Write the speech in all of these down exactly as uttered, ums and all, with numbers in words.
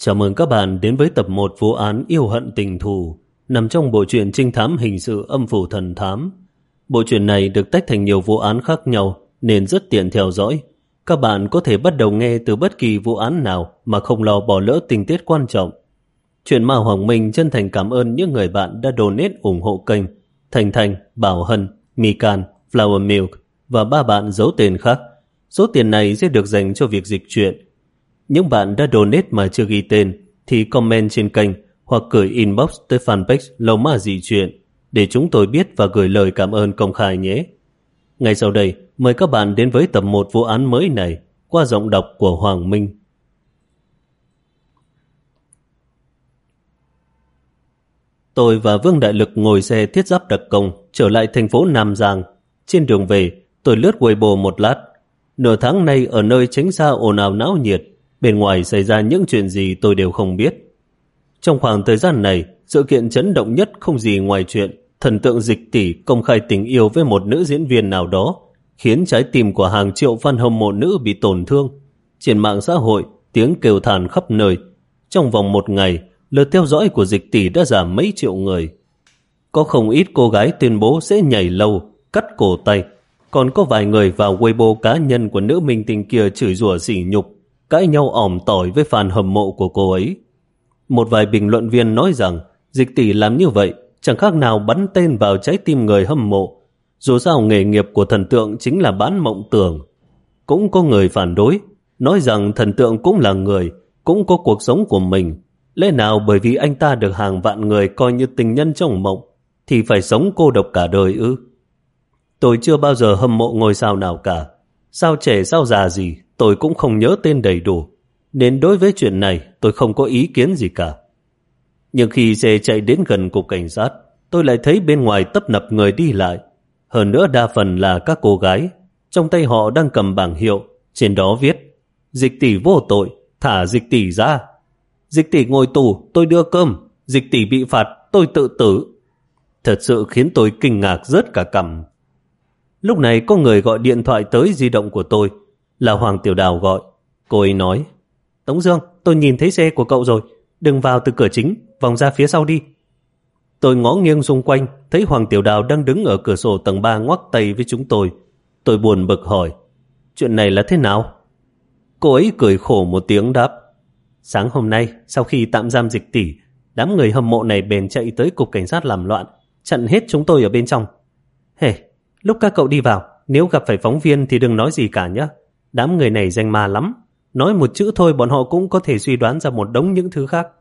Chào mừng các bạn đến với tập một vụ án yêu hận tình thù nằm trong bộ truyện trinh thám hình sự Âm phủ thần thám. Bộ truyện này được tách thành nhiều vụ án khác nhau nên rất tiện theo dõi. Các bạn có thể bắt đầu nghe từ bất kỳ vụ án nào mà không lo bỏ lỡ tình tiết quan trọng. Truyện Ma Hoàng Minh chân thành cảm ơn những người bạn đã donate ủng hộ kênh: Thành Thành, Bảo Hân, Mikan, Flower Milk và ba bạn giấu tên khác. Số tiền này sẽ được dành cho việc dịch truyện. Những bạn đã donate mà chưa ghi tên thì comment trên kênh hoặc gửi inbox tới fanpage Lâu Ma Dị Truyện để chúng tôi biết và gửi lời cảm ơn công khai nhé. Ngay sau đây, mời các bạn đến với tập một vụ án mới này qua giọng đọc của Hoàng Minh. Tôi và Vương Đại Lực ngồi xe thiết giáp đặc công trở lại thành phố Nam Giang. Trên đường về, tôi lướt Weibo một lát. Nửa tháng nay ở nơi tránh xa ồn ào náo nhiệt, bên ngoài xảy ra những chuyện gì tôi đều không biết. Trong khoảng thời gian này, sự kiện chấn động nhất không gì ngoài chuyện thần tượng Dịch Tỷ công khai tình yêu với một nữ diễn viên nào đó, khiến trái tim của hàng triệu fan hâm mộ nữ bị tổn thương. Trên mạng xã hội, tiếng kêu than khắp nơi. Trong vòng một ngày, lượt theo dõi của Dịch Tỷ đã giảm mấy triệu người. Có không ít cô gái tuyên bố sẽ nhảy lầu, cắt cổ tay. Còn có vài người vào Weibo cá nhân của nữ minh tinh kia chửi rủa sỉ nhục, cãi nhau ỏm tỏi với fan hâm mộ của cô ấy. Một vài bình luận viên nói rằng Dịch Tỷ làm như vậy chẳng khác nào bắn tên vào trái tim người hâm mộ. Dù sao nghề nghiệp của thần tượng chính là bán mộng tưởng. Cũng có người phản đối, nói rằng thần tượng cũng là người, cũng có cuộc sống của mình. Lẽ nào bởi vì anh ta được hàng vạn người coi như tình nhân trong mộng thì phải sống cô độc cả đời ư? Tôi chưa bao giờ hâm mộ ngôi sao nào cả. Sao trẻ sao già gì tôi cũng không nhớ tên đầy đủ, nên đối với chuyện này tôi không có ý kiến gì cả. Nhưng khi xe chạy đến gần cục cảnh sát, tôi lại thấy bên ngoài tấp nập người đi lại. Hơn nữa đa phần là các cô gái. Trong tay họ đang cầm bảng hiệu, trên đó viết: Dịch Tỷ vô tội, thả Dịch Tỷ ra. Dịch Tỷ ngồi tù, tôi đưa cơm. Dịch Tỷ bị phạt, tôi tự tử. Thật sự khiến tôi kinh ngạc rớt cả cằm. Lúc này có người gọi điện thoại tới di động của tôi, là Hoàng Tiểu Đào gọi. Cô ấy nói: Tống Dương, tôi nhìn thấy xe của cậu rồi, đừng vào từ cửa chính, vòng ra phía sau đi. Tôi ngó nghiêng xung quanh, thấy Hoàng Tiểu Đào đang đứng ở cửa sổ tầng ba ngoắc tay với chúng tôi. Tôi buồn bực hỏi: Chuyện này là thế nào? Cô ấy cười khổ một tiếng đáp: Sáng hôm nay, sau khi tạm giam Dịch Tỷ, đám người hâm mộ này bèn chạy tới cục cảnh sát làm loạn, chặn hết chúng tôi ở bên trong. Hề, lúc các cậu đi vào, nếu gặp phải phóng viên thì đừng nói gì cả nhé. Đám người này danh ma lắm, nói một chữ thôi bọn họ cũng có thể suy đoán ra một đống những thứ khác.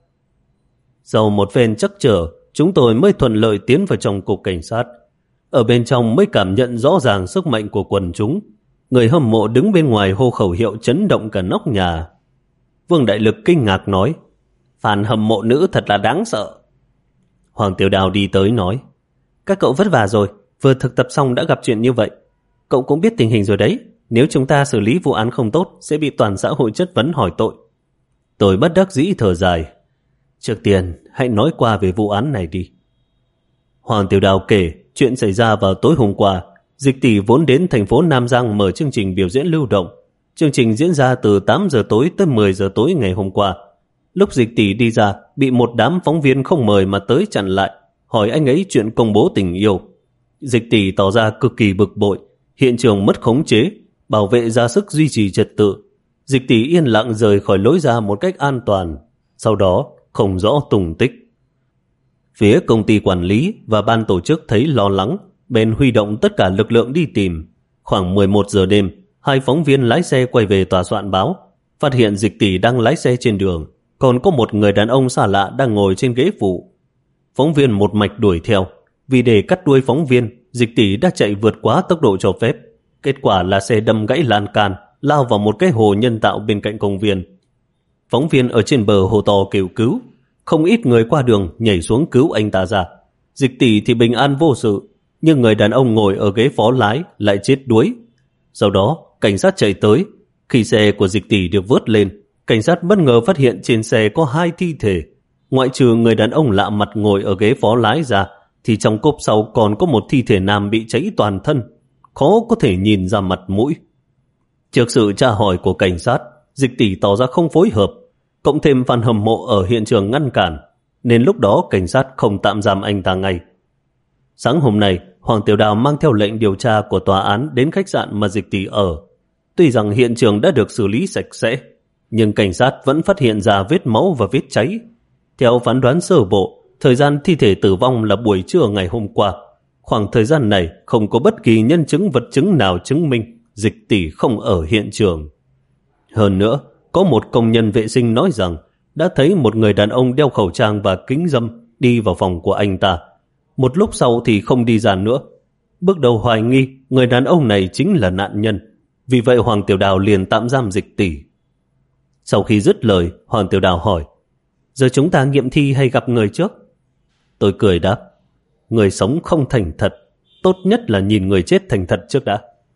Sau một phen trắc trở, chúng tôi mới thuận lợi tiến vào trong cục cảnh sát. Ở bên trong mới cảm nhận rõ ràng sức mạnh của quần chúng. Người hâm mộ đứng bên ngoài hô khẩu hiệu chấn động cả nóc nhà. Vương Đại Lực kinh ngạc nói: Fan hâm mộ nữ thật là đáng sợ. Hoàng Tiểu Đào đi tới nói: Các cậu vất vả rồi, vừa thực tập xong đã gặp chuyện như vậy. Cậu cũng biết tình hình rồi đấy, nếu chúng ta xử lý vụ án không tốt sẽ bị toàn xã hội chất vấn hỏi tội. Tôi bất đắc dĩ thở dài: Trước tiên hãy nói qua về vụ án này đi. Hoàng Tiểu Đào kể chuyện xảy ra vào tối hôm qua. Dịch Tỷ vốn đến thành phố Nam Giang mở chương trình biểu diễn lưu động. Chương trình diễn ra từ tám giờ tối tới mười giờ tối ngày hôm qua. Lúc Dịch Tỷ đi ra, bị một đám phóng viên không mời mà tới chặn lại, hỏi anh ấy chuyện công bố tình yêu. Dịch Tỷ tỏ ra cực kỳ bực bội, hiện trường mất khống chế, bảo vệ ra sức duy trì trật tự. Dịch Tỷ yên lặng rời khỏi lối ra một cách an toàn, sau đó không rõ tung tích. Phía công ty quản lý và ban tổ chức thấy lo lắng, bèn huy động tất cả lực lượng đi tìm. Khoảng mười một giờ đêm, hai phóng viên lái xe quay về tòa soạn báo, phát hiện Dịch Tỷ đang lái xe trên đường, còn có một người đàn ông xa lạ đang ngồi trên ghế phụ. Phóng viên một mạch đuổi theo. Vì để cắt đuôi phóng viên, Dịch Tỷ đã chạy vượt quá tốc độ cho phép. Kết quả là xe đâm gãy lan can, lao vào một cái hồ nhân tạo bên cạnh công viên. Phóng viên ở trên bờ hồ to kêu cứu. Không ít người qua đường nhảy xuống cứu anh ta ra. Dịch Tỷ thì bình an vô sự, nhưng người đàn ông ngồi ở ghế phó lái lại chết đuối. Sau đó, cảnh sát chạy tới. Khi xe của Dịch Tỷ được vớt lên, cảnh sát bất ngờ phát hiện trên xe có hai thi thể. Ngoại trừ người đàn ông lạ mặt ngồi ở ghế phó lái ra, thì trong cốp sau còn có một thi thể nam bị cháy toàn thân, khó có thể nhìn ra mặt mũi. Trước sự tra hỏi của cảnh sát, Dịch Tỷ tỏ ra không phối hợp. cộng thêm fan hâm mộ ở hiện trường ngăn cản, nên lúc đó cảnh sát không tạm giam anh ta ngay. Sáng hôm nay, Hoàng Tiểu Đào mang theo lệnh điều tra của tòa án đến khách sạn mà Dịch Tỷ ở. Tuy rằng hiện trường đã được xử lý sạch sẽ, nhưng cảnh sát vẫn phát hiện ra vết máu và vết cháy. Theo phán đoán sơ bộ, thời gian thi thể tử vong là buổi trưa ngày hôm qua. Khoảng thời gian này không có bất kỳ nhân chứng vật chứng nào chứng minh Dịch Tỷ không ở hiện trường. Hơn nữa, có một công nhân vệ sinh nói rằng đã thấy một người đàn ông đeo khẩu trang và kính râm đi vào phòng của anh ta. Một lúc sau thì không đi ra nữa. Bước đầu hoài nghi người đàn ông này chính là nạn nhân. Vì vậy Hoàng Tiểu Đào liền tạm giam Dịch Tỷ. Sau khi dứt lời, Hoàng Tiểu Đào hỏi: giờ chúng ta nghiệm thi hay gặp người trước? Tôi cười đáp: người sống không thành thật, tốt nhất là nhìn người chết thành thật trước đã.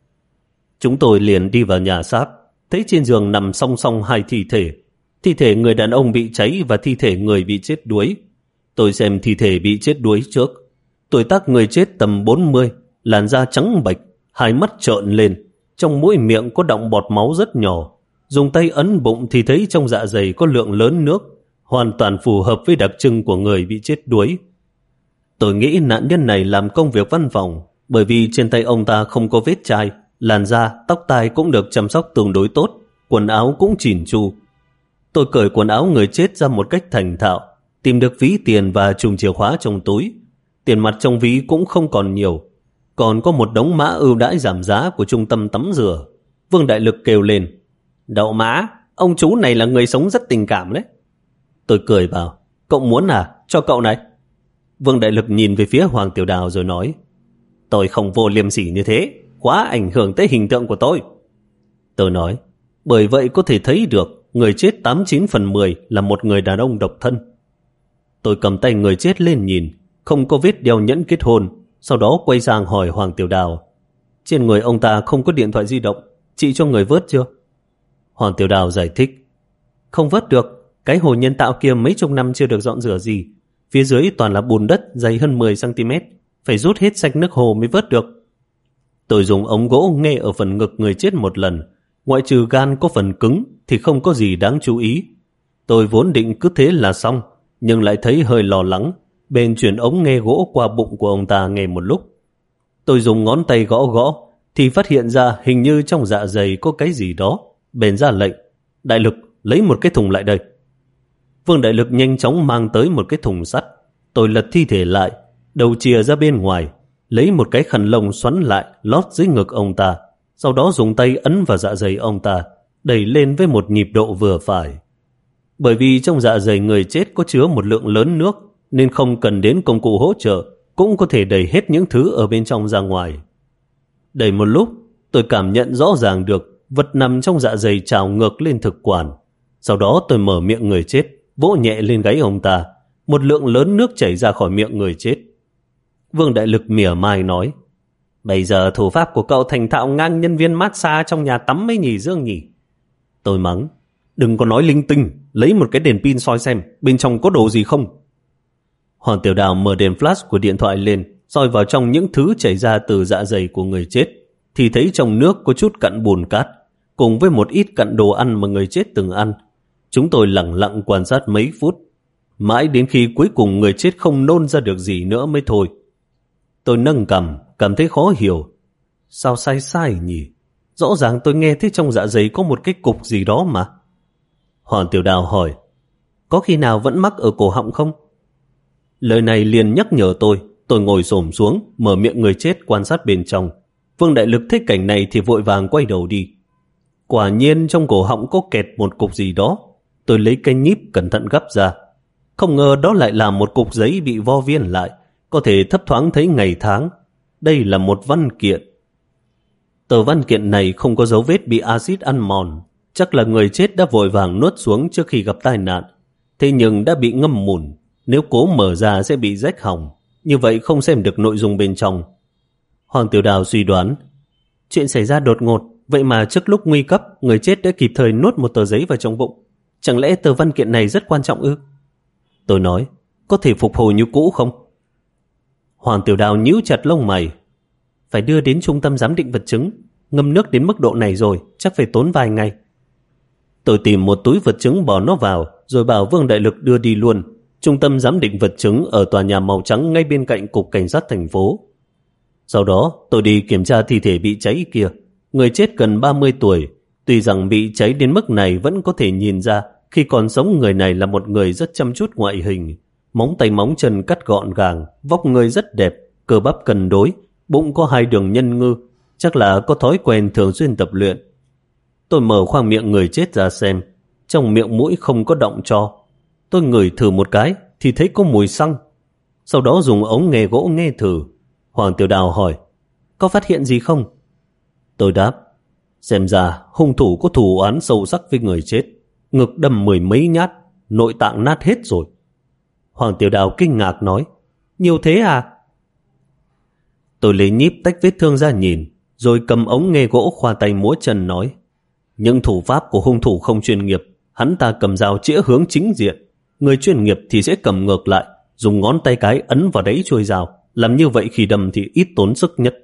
Chúng tôi liền đi vào nhà xác, thấy trên giường nằm song song hai thi thể. Thi thể người đàn ông bị cháy và thi thể người bị chết đuối. Tôi xem thi thể bị chết đuối trước. Tuổi tác người chết tầm bốn mươi, làn da trắng bệch, hai mắt trợn lên, trong mũi miệng có đọng bọt máu rất nhỏ. Dùng tay ấn bụng thì thấy trong dạ dày có lượng lớn nước, hoàn toàn phù hợp với đặc trưng của người bị chết đuối. Tôi nghĩ nạn nhân này làm công việc văn phòng, bởi vì trên tay ông ta không có vết chai, làn da, tóc tai cũng được chăm sóc tương đối tốt, quần áo cũng chỉn chu. Tôi cởi quần áo người chết ra một cách thành thạo, tìm được ví tiền và chùm chìa khóa trong túi. Tiền mặt trong ví cũng không còn nhiều, còn có một đống mã ưu đãi giảm giá của trung tâm tắm rửa. Vương Đại Lực kêu lên: đậu mã, ông chú này là người sống rất tình cảm đấy. Tôi cười bảo: cậu muốn à, cho cậu này. Vương Đại Lực nhìn về phía Hoàng Tiểu Đào rồi nói: tôi không vô liêm sỉ như thế, quá ảnh hưởng tới hình tượng của tôi. Tôi nói: bởi vậy có thể thấy được người chết tám chín phần mười là một người đàn ông độc thân. Tôi cầm tay người chết lên nhìn, không có vết đeo nhẫn kết hôn, sau đó quay sang hỏi Hoàng Tiểu Đào: trên người ông ta không có điện thoại di động, chị cho người vớt chưa? Hoàng Tiểu Đào giải thích: không vớt được, cái hồ nhân tạo kia mấy chục năm chưa được dọn rửa gì, phía dưới toàn là bùn đất dày hơn mười xăng ti mét, phải rút hết sạch nước hồ mới vớt được. Tôi dùng ống gỗ nghe ở phần ngực người chết một lần, ngoại trừ gan có phần cứng thì không có gì đáng chú ý. Tôi vốn định cứ thế là xong, nhưng lại thấy hơi lo lắng, bèn chuyển ống nghe gỗ qua bụng của ông ta nghe một lúc. Tôi dùng ngón tay gõ gõ thì phát hiện ra hình như trong dạ dày có cái gì đó, bèn ra lệnh: Đại Lực, lấy một cái thùng lại đây. Vương Đại Lực nhanh chóng mang tới một cái thùng sắt. Tôi lật thi thể lại, đầu chìa ra bên ngoài, lấy một cái khăn lông xoắn lại lót dưới ngực ông ta, sau đó dùng tay ấn vào dạ dày ông ta, đẩy lên với một nhịp độ vừa phải. Bởi vì trong dạ dày người chết có chứa một lượng lớn nước, nên không cần đến công cụ hỗ trợ, cũng có thể đẩy hết những thứ ở bên trong ra ngoài. Đẩy một lúc, tôi cảm nhận rõ ràng được vật nằm trong dạ dày trào ngược lên thực quản. Sau đó tôi mở miệng người chết, vỗ nhẹ lên gáy ông ta, một lượng lớn nước chảy ra khỏi miệng người chết. Vương Đại Lực mỉa mai nói: bây giờ thủ pháp của cậu thành thạo ngang nhân viên massage trong nhà tắm mấy nhỉ Dương nhỉ? Tôi mắng: đừng có nói linh tinh, lấy một cái đèn pin soi xem bên trong có đồ gì không. Hoàng Tiểu Đào mở đèn flash của điện thoại lên, soi vào trong những thứ chảy ra từ dạ dày của người chết, thì thấy trong nước có chút cặn bùn cát, cùng với một ít cặn đồ ăn mà người chết từng ăn. Chúng tôi lặng lặng quan sát mấy phút, mãi đến khi cuối cùng người chết không nôn ra được gì nữa mới thôi. Tôi nâng cằm, cảm thấy khó hiểu. Sao sai sai nhỉ? Rõ ràng tôi nghe thấy trong dạ dày có một cái cục gì đó mà. Hoàng Tiểu Đào hỏi: có khi nào vẫn mắc ở cổ họng không? Lời này liền nhắc nhở tôi. Tôi ngồi xổm xuống, mở miệng người chết quan sát bên trong. Vương Đại Lực thấy cảnh này thì vội vàng quay đầu đi. Quả nhiên trong cổ họng có kẹt một cục gì đó. Tôi lấy cái nhíp cẩn thận gấp ra. Không ngờ đó lại là một cục giấy bị vo viên lại, có thể thấp thoáng thấy ngày tháng. Đây là một văn kiện. Tờ văn kiện này không có dấu vết bị axit ăn mòn, chắc là người chết đã vội vàng nuốt xuống trước khi gặp tai nạn. Thế nhưng đã bị ngâm mùn, nếu cố mở ra sẽ bị rách hỏng, như vậy không xem được nội dung bên trong. Hoàng Tiểu Đào suy đoán: chuyện xảy ra đột ngột, vậy mà trước lúc nguy cấp người chết đã kịp thời nuốt một tờ giấy vào trong bụng. Chẳng lẽ tờ văn kiện này rất quan trọng ư? Tôi nói: có thể phục hồi như cũ không? Hoàng Tiểu Đào nhíu chặt lông mày: phải đưa đến trung tâm giám định vật chứng, ngâm nước đến mức độ này rồi chắc phải tốn vài ngày. Tôi tìm một túi vật chứng bỏ nó vào, rồi bảo Vương Đại Lực đưa đi luôn. Trung tâm giám định vật chứng ở tòa nhà màu trắng ngay bên cạnh cục cảnh sát thành phố. Sau đó tôi đi kiểm tra thi thể bị cháy kia. Người chết gần ba mươi tuổi. Tuy rằng bị cháy đến mức này vẫn có thể nhìn ra khi còn sống người này là một người rất chăm chút ngoại hình. Móng tay móng chân cắt gọn gàng, vóc người rất đẹp, cơ bắp cân đối, bụng có hai đường nhân ngư, chắc là có thói quen thường xuyên tập luyện. Tôi mở khoang miệng người chết ra xem, trong miệng mũi không có động tro. Tôi ngửi thử một cái thì thấy có mùi xăng. Sau đó dùng ống nghe gỗ nghe thử. Hoàng Tiểu Đào hỏi, có phát hiện gì không? Tôi đáp, xem ra hung thủ có thù oán sâu sắc với người chết, ngực đâm mười mấy nhát, nội tạng nát hết rồi. Hoàng Tiểu Đào kinh ngạc nói, nhiều thế à? Tôi lấy nhíp tách vết thương ra nhìn, rồi cầm ống nghe gỗ khoa tay múa chân nói, những thủ pháp của hung thủ không chuyên nghiệp. Hắn ta cầm dao chĩa hướng chính diện, người chuyên nghiệp thì sẽ cầm ngược lại, dùng ngón tay cái ấn vào đáy chuôi dao. Làm như vậy khi đâm thì ít tốn sức nhất.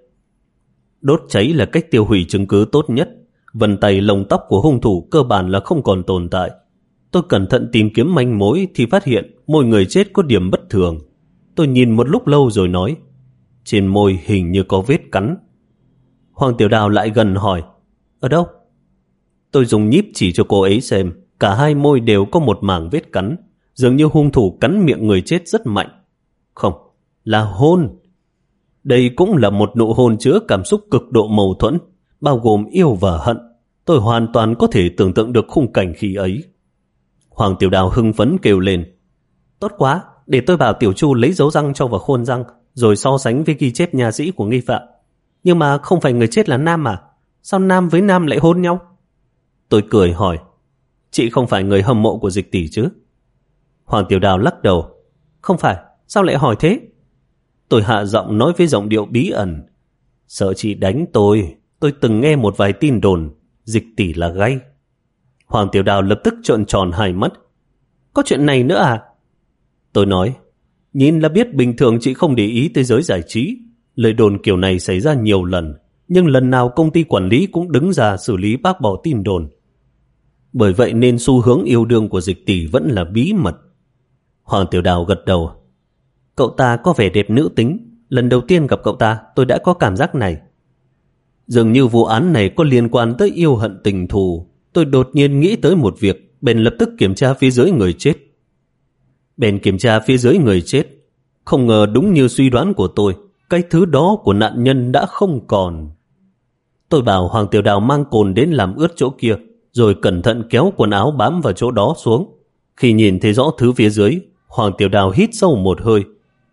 Đốt cháy là cách tiêu hủy chứng cứ tốt nhất. Vân tay lông tóc của hung thủ cơ bản là không còn tồn tại. Tôi cẩn thận tìm kiếm manh mối thì phát hiện môi người chết có điểm bất thường. Tôi nhìn một lúc lâu rồi nói, trên môi hình như có vết cắn. Hoàng Tiểu Đào lại gần hỏi, ở đâu? Tôi dùng nhíp chỉ cho cô ấy xem, cả hai môi đều có một mảng vết cắn, dường như hung thủ cắn miệng người chết rất mạnh. Không, là hôn. Đây cũng là một nụ hôn chứa cảm xúc cực độ mâu thuẫn, bao gồm yêu và hận. Tôi hoàn toàn có thể tưởng tượng được khung cảnh khi ấy. Hoàng Tiểu Đào hưng phấn kêu lên, tốt quá, để tôi bảo Tiểu Chu lấy dấu răng cho vào khuôn răng, rồi so sánh với ghi chép nha sĩ của nghi phạm. Nhưng mà không phải người chết là nam à? Sao nam với nam lại hôn nhau? Tôi cười hỏi, chị không phải người hâm mộ của Dịch tỷ chứ? Hoàng Tiểu Đào lắc đầu, không phải, sao lại hỏi thế? Tôi hạ giọng nói với giọng điệu bí ẩn, sợ chị đánh tôi, tôi từng nghe một vài tin đồn, Dịch tỷ là gay. Hoàng Tiểu Đào lập tức trợn tròn hai mắt, có chuyện này nữa à? Tôi nói, nhìn là biết bình thường chị không để ý tới giới giải trí. Lời đồn kiểu này xảy ra nhiều lần, nhưng lần nào công ty quản lý cũng đứng ra xử lý bác bỏ tin đồn. Bởi vậy nên xu hướng yêu đương của Dịch tỷ vẫn là bí mật. Hoàng Tiểu Đào gật đầu, cậu ta có vẻ đẹp nữ tính, lần đầu tiên gặp cậu ta tôi đã có cảm giác này. Dường như vụ án này có liên quan tới yêu hận tình thù. Tôi đột nhiên nghĩ tới một việc, bèn lập tức kiểm tra phía dưới người chết. Bèn kiểm tra phía dưới người chết, không ngờ đúng như suy đoán của tôi, cái thứ đó của nạn nhân đã không còn. Tôi bảo Hoàng Tiểu Đào mang cồn đến làm ướt chỗ kia, rồi cẩn thận kéo quần áo bám vào chỗ đó xuống. Khi nhìn thấy rõ thứ phía dưới, Hoàng Tiểu Đào hít sâu một hơi.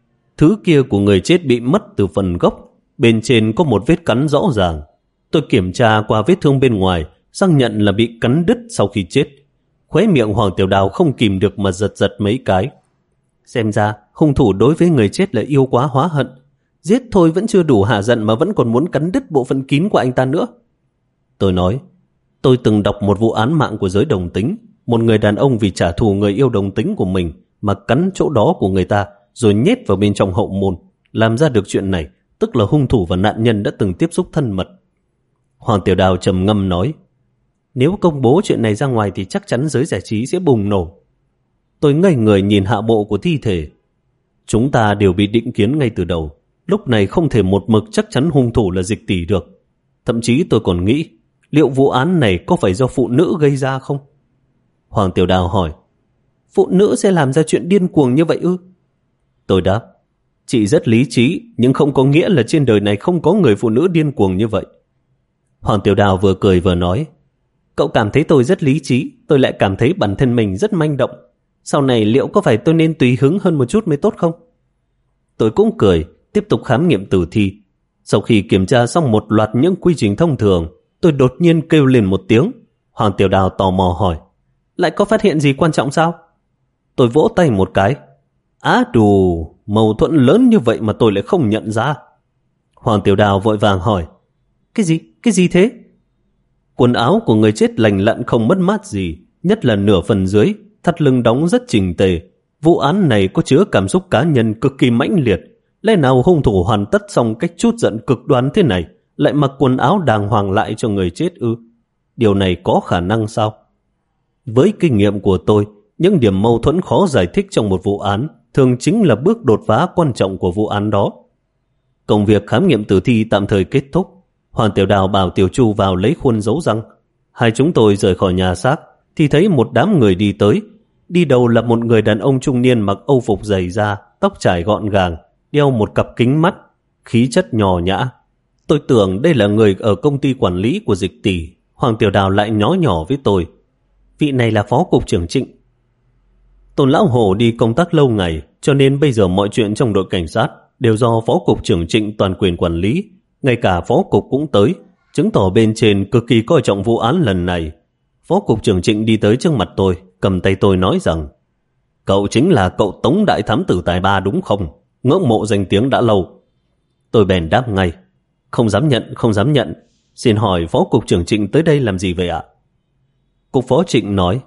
Thứ kia của người chết bị mất từ phần gốc, bên trên có một vết cắn rõ ràng. Tôi kiểm tra qua vết thương bên ngoài, xác nhận là bị cắn đứt sau khi chết. Khóe miệng Hoàng Tiểu Đào không kìm được mà giật giật mấy cái. Xem ra hung thủ đối với người chết là yêu quá hóa hận. Giết thôi vẫn chưa đủ hả giận mà vẫn còn muốn cắn đứt bộ phận kín của anh ta nữa. Tôi nói, tôi từng đọc một vụ án mạng của giới đồng tính. Một người đàn ông vì trả thù người yêu đồng tính của mình mà cắn chỗ đó của người ta rồi nhét vào bên trong hậu môn. Làm ra được chuyện này, tức là hung thủ và nạn nhân đã từng tiếp xúc thân mật. Hoàng Tiểu Đào trầm ngâm nói, nếu công bố chuyện này ra ngoài thì chắc chắn giới giải trí sẽ bùng nổ. Tôi ngây người nhìn hạ bộ của thi thể. Chúng ta đều bị định kiến ngay từ đầu. Lúc này không thể một mực chắc chắn hung thủ là Dịch tỷ được. Thậm chí tôi còn nghĩ, liệu vụ án này có phải do phụ nữ gây ra không? Hoàng Tiểu Đào hỏi, phụ nữ sẽ làm ra chuyện điên cuồng như vậy ư? Tôi đáp, chị rất lý trí, nhưng không có nghĩa là trên đời này không có người phụ nữ điên cuồng như vậy. Hoàng Tiểu Đào vừa cười vừa nói, cậu cảm thấy tôi rất lý trí, tôi lại cảm thấy bản thân mình rất manh động. Sau này liệu có phải tôi nên tùy hứng hơn một chút mới tốt không? Tôi cũng cười, tiếp tục khám nghiệm tử thi. Sau khi kiểm tra xong một loạt những quy trình thông thường, tôi đột nhiên kêu lên một tiếng. Hoàng Tiểu Đào tò mò hỏi, lại có phát hiện gì quan trọng sao? Tôi vỗ tay một cái. Á đù, mâu thuẫn lớn như vậy mà tôi lại không nhận ra. Hoàng Tiểu Đào vội vàng hỏi, cái gì, cái gì thế? Quần áo của người chết lành lặn không mất mát gì, nhất là nửa phần dưới, thắt lưng đóng rất chỉnh tề. Vụ án này có chứa cảm xúc cá nhân cực kỳ mãnh liệt. Lẽ nào hung thủ hoàn tất xong cách trút giận cực đoan thế này lại mặc quần áo đàng hoàng lại cho người chết ư? Điều này có khả năng sao? Với kinh nghiệm của tôi, những điểm mâu thuẫn khó giải thích trong một vụ án thường chính là bước đột phá quan trọng của vụ án đó. Công việc khám nghiệm tử thi tạm thời kết thúc. Hoàng Tiểu Đào bảo Tiểu Chu vào lấy khuôn giấu răng. Hai chúng tôi rời khỏi nhà xác thì thấy một đám người đi tới. Đi đầu là một người đàn ông trung niên mặc âu phục dày da, tóc trải gọn gàng, đeo một cặp kính mắt, khí chất nhỏ nhã. Tôi tưởng đây là người ở công ty quản lý của Dịch Tỷ. Hoàng Tiểu Đào lại nhó nhỏ với tôi: vị này là phó cục trưởng Trịnh. Tôn lão Hổ đi công tác lâu ngày, cho nên bây giờ mọi chuyện trong đội cảnh sát đều do phó cục trưởng Trịnh toàn quyền quản lý. Ngay cả phó cục cũng tới, chứng tỏ bên trên cực kỳ coi trọng vụ án lần này. Phó cục trưởng Trịnh đi tới trước mặt tôi, cầm tay tôi nói rằng: cậu chính là cậu Tống đại thám tử tài ba đúng không? Ngưỡng mộ danh tiếng đã lâu. Tôi bèn đáp ngay: không dám nhận, không dám nhận. Xin hỏi phó cục trưởng Trịnh tới đây làm gì vậy ạ? Cục phó Trịnh nói: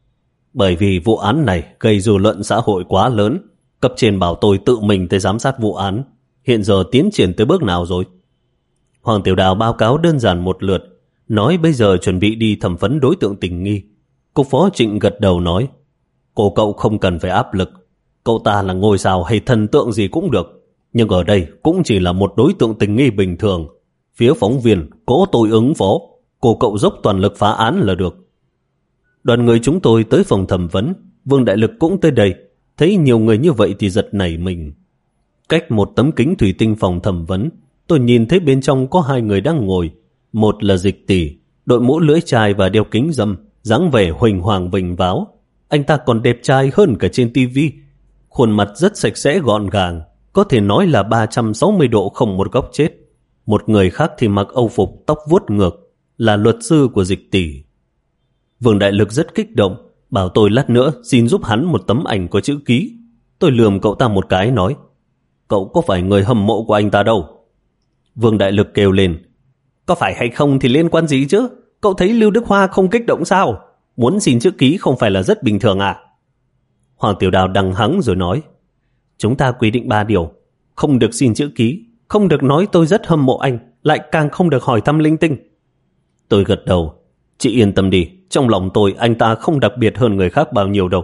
bởi vì vụ án này gây dư luận xã hội quá lớn, cấp trên bảo tôi tự mình tới giám sát vụ án. Hiện giờ tiến triển tới bước nào rồi? Hoàng Tiểu Đào báo cáo đơn giản một lượt, nói bây giờ chuẩn bị đi thẩm vấn đối tượng tình nghi. Cục phó Trịnh gật đầu nói: cô cậu không cần phải áp lực. Cậu ta là ngôi sao hay thần tượng gì cũng được, nhưng ở đây cũng chỉ là một đối tượng tình nghi bình thường. Phía phóng viên cố tôi ứng phó, cô cậu dốc toàn lực phá án là được. Đoàn người chúng tôi tới phòng thẩm vấn. Vương Đại Lực cũng tới đây. Thấy nhiều người như vậy thì giật nảy mình. Cách một tấm kính thủy tinh phòng thẩm vấn, tôi nhìn thấy bên trong có hai người đang ngồi. Một là Dịch Tỷ, đội mũ lưỡi chai và đeo kính râm, dáng vẻ huỳnh hoàng vinh váo. Anh ta còn đẹp trai hơn cả trên tivi. Khuôn mặt rất sạch sẽ gọn gàng, có thể nói là ba trăm sáu mươi độ không một góc chết. Một người khác thì mặc âu phục, tóc vuốt ngược, là luật sư của Dịch Tỷ. Vương Đại Lực rất kích động, bảo tôi lát nữa xin giúp hắn một tấm ảnh có chữ ký. Tôi lườm cậu ta một cái nói: cậu có phải người hâm mộ của anh ta đâu? Vương Đại Lực kêu lên: có phải hay không thì liên quan gì chứ? Cậu thấy Lưu Đức Hoa không kích động sao? Muốn xin chữ ký không phải là rất bình thường à? Hoàng Tiểu Đào đằng hắng rồi nói: chúng ta quy định ba điều: không được xin chữ ký, không được nói tôi rất hâm mộ anh, lại càng không được hỏi thăm linh tinh. Tôi gật đầu: chị yên tâm đi, trong lòng tôi anh ta không đặc biệt hơn người khác bao nhiêu đâu.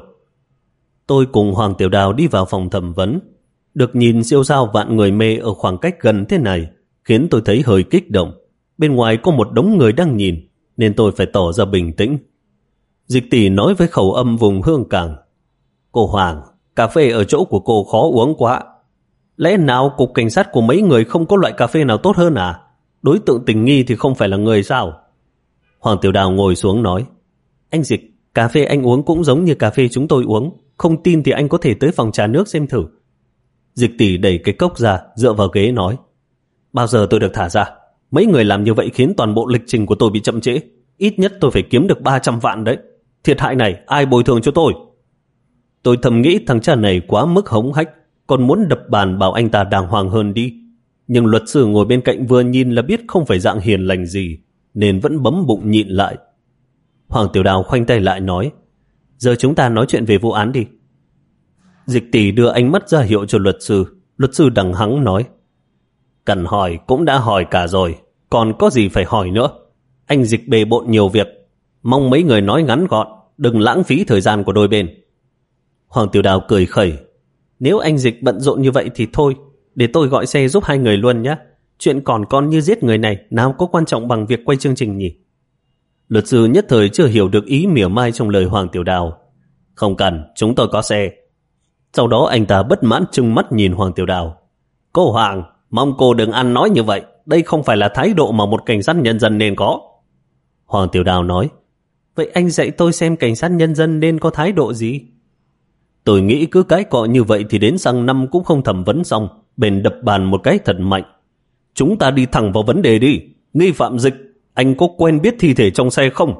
Tôi cùng Hoàng Tiểu Đào đi vào phòng thẩm vấn. Được nhìn siêu sao vạn người mê ở khoảng cách gần thế này khiến tôi thấy hơi kích động. Bên ngoài có một đống người đang nhìn, nên tôi phải tỏ ra bình tĩnh. Dịch Tỷ nói với khẩu âm vùng Hương Cảng: cô Hoàng, cà phê ở chỗ của cô khó uống quá. Lẽ nào cục cảnh sát của mấy người không có loại cà phê nào tốt hơn à? Đối tượng tình nghi thì không phải là người sao? Hoàng Tiểu Đào ngồi xuống nói: anh Dịch, cà phê anh uống cũng giống như cà phê chúng tôi uống. Không tin thì anh có thể tới phòng trà nước xem thử. Dịch Tỷ đẩy cái cốc ra, dựa vào ghế nói: bao giờ tôi được thả ra? Mấy người làm như vậy khiến toàn bộ lịch trình của tôi bị chậm trễ. Ít nhất tôi phải kiếm được ba trăm vạn đấy. Thiệt hại này ai bồi thường cho tôi? Tôi thầm nghĩ thằng cha này quá mức hống hách, còn muốn đập bàn bảo anh ta đàng hoàng hơn đi. Nhưng luật sư ngồi bên cạnh vừa nhìn là biết không phải dạng hiền lành gì, nên vẫn bấm bụng nhịn lại. Hoàng Tiểu Đào khoanh tay lại nói: giờ chúng ta nói chuyện về vụ án đi. Dịch Tỷ đưa ánh mắt ra hiệu cho luật sư. Luật sư đằng hắng nói: cần hỏi cũng đã hỏi cả rồi, còn có gì phải hỏi nữa. Anh Dịch bề bộn nhiều việc, mong mấy người nói ngắn gọn, đừng lãng phí thời gian của đôi bên. Hoàng Tiểu Đào cười khẩy: nếu anh Dịch bận rộn như vậy thì thôi, để tôi gọi xe giúp hai người luôn nhé. Chuyện còn con như giết người này nào có quan trọng bằng việc quay chương trình nhỉ? Luật sư nhất thời chưa hiểu được ý mỉa mai trong lời Hoàng Tiểu Đào. Không cần, chúng tôi có xe. Sau đó anh ta bất mãn trừng mắt nhìn Hoàng Tiểu Đào: cô Hoàng, mong cô đừng ăn nói như vậy. Đây không phải là thái độ mà một cảnh sát nhân dân nên có. Hoàng Tiểu Đào nói: vậy anh dạy tôi xem cảnh sát nhân dân nên có thái độ gì? Tôi nghĩ cứ cái cọ như vậy thì đến sang năm cũng không thẩm vấn xong, bèn đập bàn một cái thật mạnh: chúng ta đi thẳng vào vấn đề đi. Nghi phạm Dịch, anh có quen biết thi thể trong xe không?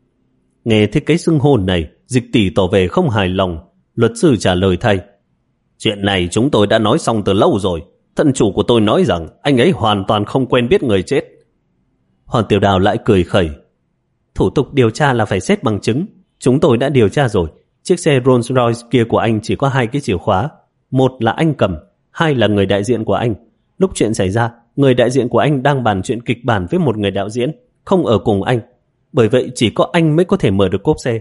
Nghe thấy cái xưng hô này, Dịch Tỷ tỏ vẻ không hài lòng. Luật sư trả lời thay: chuyện này chúng tôi đã nói xong từ lâu rồi. Thân chủ của tôi nói rằng anh ấy hoàn toàn không quen biết người chết. Hoàng Tiểu Đào lại cười khẩy: thủ tục điều tra là phải xét bằng chứng. Chúng tôi đã điều tra rồi. Chiếc xe Rolls Royce kia của anh chỉ có hai cái chìa khóa. Một là anh cầm, hai là người đại diện của anh. Lúc chuyện xảy ra, người đại diện của anh đang bàn chuyện kịch bản với một người đạo diễn, không ở cùng anh. Bởi vậy chỉ có anh mới có thể mở được cốp xe.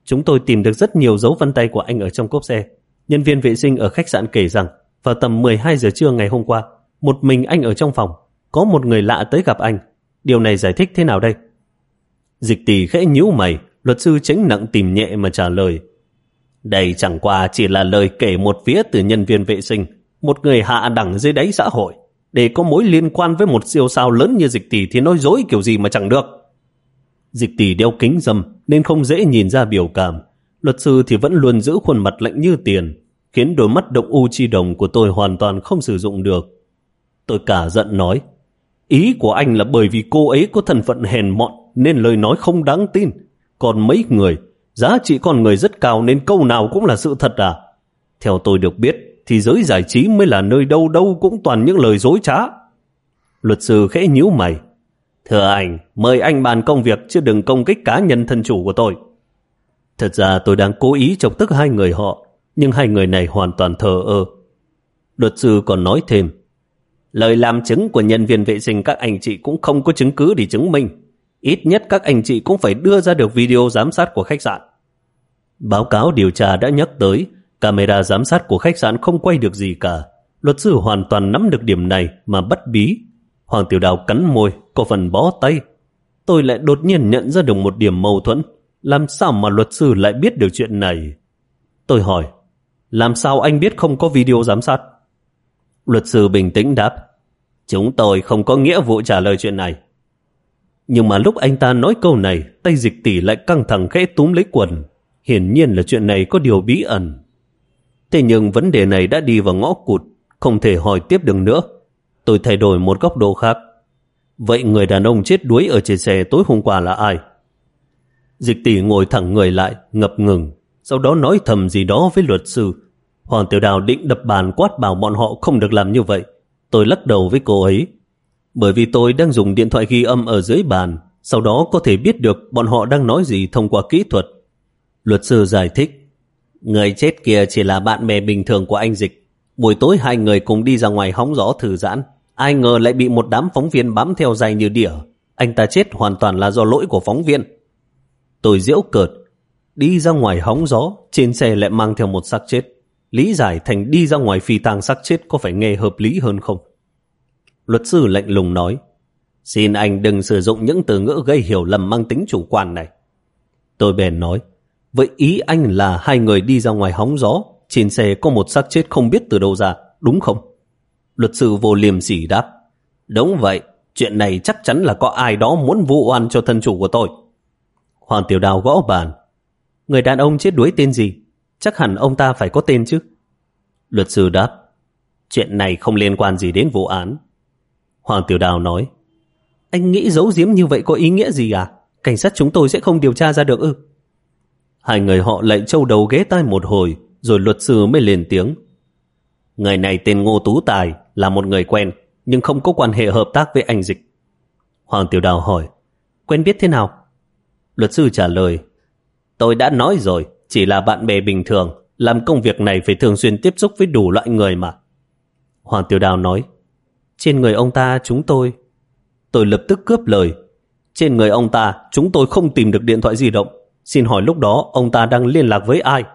Chúng tôi tìm được rất nhiều dấu vân tay của anh ở trong cốp xe. Nhân viên vệ sinh ở khách sạn kể rằng vào tầm mười hai giờ trưa ngày hôm qua, một mình anh ở trong phòng, có một người lạ tới gặp anh. Điều này giải thích thế nào đây? Dịch Tỷ khẽ nhíu mày, luật sư tránh nặng tìm nhẹ mà trả lời. Đây chẳng qua chỉ là lời kể một phía từ nhân viên vệ sinh, một người hạ đẳng dưới đáy xã hội. Để có mối liên quan với một siêu sao lớn như Dịch Tỷ thì nói dối kiểu gì mà chẳng được. Dịch Tỷ đeo kính râm nên không dễ nhìn ra biểu cảm. Luật sư thì vẫn luôn giữ khuôn mặt lạnh như tiền, khiến đôi mắt động u chi đồng của tôi hoàn toàn không sử dụng được. Tôi cả giận nói, ý của anh là bởi vì cô ấy có thân phận hèn mọn nên lời nói không đáng tin. Còn mấy người, giá trị con người rất cao nên câu nào cũng là sự thật à? Theo tôi được biết thì giới giải trí mới là nơi đâu đâu cũng toàn những lời dối trá. Luật sư khẽ nhíu mày. Thưa anh, mời anh bàn công việc chứ đừng công kích cá nhân thân chủ của tôi. Thật ra tôi đang cố ý chọc tức hai người họ, nhưng hai người này hoàn toàn thờ ơ. Luật sư còn nói thêm, lời làm chứng của nhân viên vệ sinh các anh chị cũng không có chứng cứ để chứng minh. Ít nhất các anh chị cũng phải đưa ra được video giám sát của khách sạn. Báo cáo điều tra đã nhắc tới, camera giám sát của khách sạn không quay được gì cả. Luật sư hoàn toàn nắm được điểm này mà bất bí. Hoàng Tiểu Đào cắn môi, có phần bó tay. Tôi lại đột nhiên nhận ra được một điểm mâu thuẫn. Làm sao mà luật sư lại biết được chuyện này? Tôi hỏi, làm sao anh biết không có video giám sát? Luật sư bình tĩnh đáp, chúng tôi không có nghĩa vụ trả lời chuyện này. Nhưng mà lúc anh ta nói câu này, tay Dịch Tỷ lại căng thẳng khẽ túm lấy quần. Hiển nhiên là chuyện này có điều bí ẩn. Thế nhưng vấn đề này đã đi vào ngõ cụt, không thể hỏi tiếp được nữa. Tôi thay đổi một góc độ khác. Vậy người đàn ông chết đuối ở trên xe tối hôm qua là ai? Dịch Tỷ ngồi thẳng người lại, ngập ngừng, sau đó nói thầm gì đó với luật sư. Hoàng Tiểu Đào định đập bàn quát bảo bọn họ không được làm như vậy. Tôi lắc đầu với cô ấy. Bởi vì tôi đang dùng điện thoại ghi âm ở dưới bàn, sau đó có thể biết được bọn họ đang nói gì thông qua kỹ thuật. Luật sư giải thích, người chết kia chỉ là bạn bè bình thường của anh Dịch. Buổi tối hai người cùng đi ra ngoài hóng gió thư giãn. Ai ngờ lại bị một đám phóng viên bám theo dài như đỉa. Anh ta chết hoàn toàn là do lỗi của phóng viên. Tôi giễu cợt, đi ra ngoài hóng gió, trên xe lại mang theo một xác chết. Lý giải thành đi ra ngoài phi tang xác chết có phải nghe hợp lý hơn không? Luật sư lạnh lùng nói, xin anh đừng sử dụng những từ ngữ gây hiểu lầm mang tính chủ quan này. Tôi bèn nói, vậy ý anh là hai người đi ra ngoài hóng gió, trên xe có một xác chết không biết từ đâu ra, đúng không? Luật sư vô liêm sỉ đáp, đúng vậy, chuyện này chắc chắn là có ai đó muốn vu oan cho thân chủ của tôi. Hoàng Tiểu Đào gõ bàn, người đàn ông chết đuối tên gì? Chắc hẳn ông ta phải có tên chứ. Luật sư đáp, chuyện này không liên quan gì đến vụ án. Hoàng Tiểu Đào nói, anh nghĩ giấu giếm như vậy có ý nghĩa gì à? Cảnh sát chúng tôi sẽ không điều tra ra được ư? Hai người họ lại trâu đầu ghé tai một hồi, rồi luật sư mới lên tiếng. Người này tên Ngô Tú Tài, là một người quen, nhưng không có quan hệ hợp tác với anh Dịch. Hoàng Tiểu Đào hỏi, quen biết thế nào? Luật sư trả lời, tôi đã nói rồi, chỉ là bạn bè bình thường, làm công việc này phải thường xuyên tiếp xúc với đủ loại người mà. Hoàng Tiểu Đào nói, trên người ông ta chúng tôi... Tôi lập tức cướp lời, trên người ông ta chúng tôi không tìm được điện thoại di động. Xin hỏi lúc đó ông ta đang liên lạc với ai?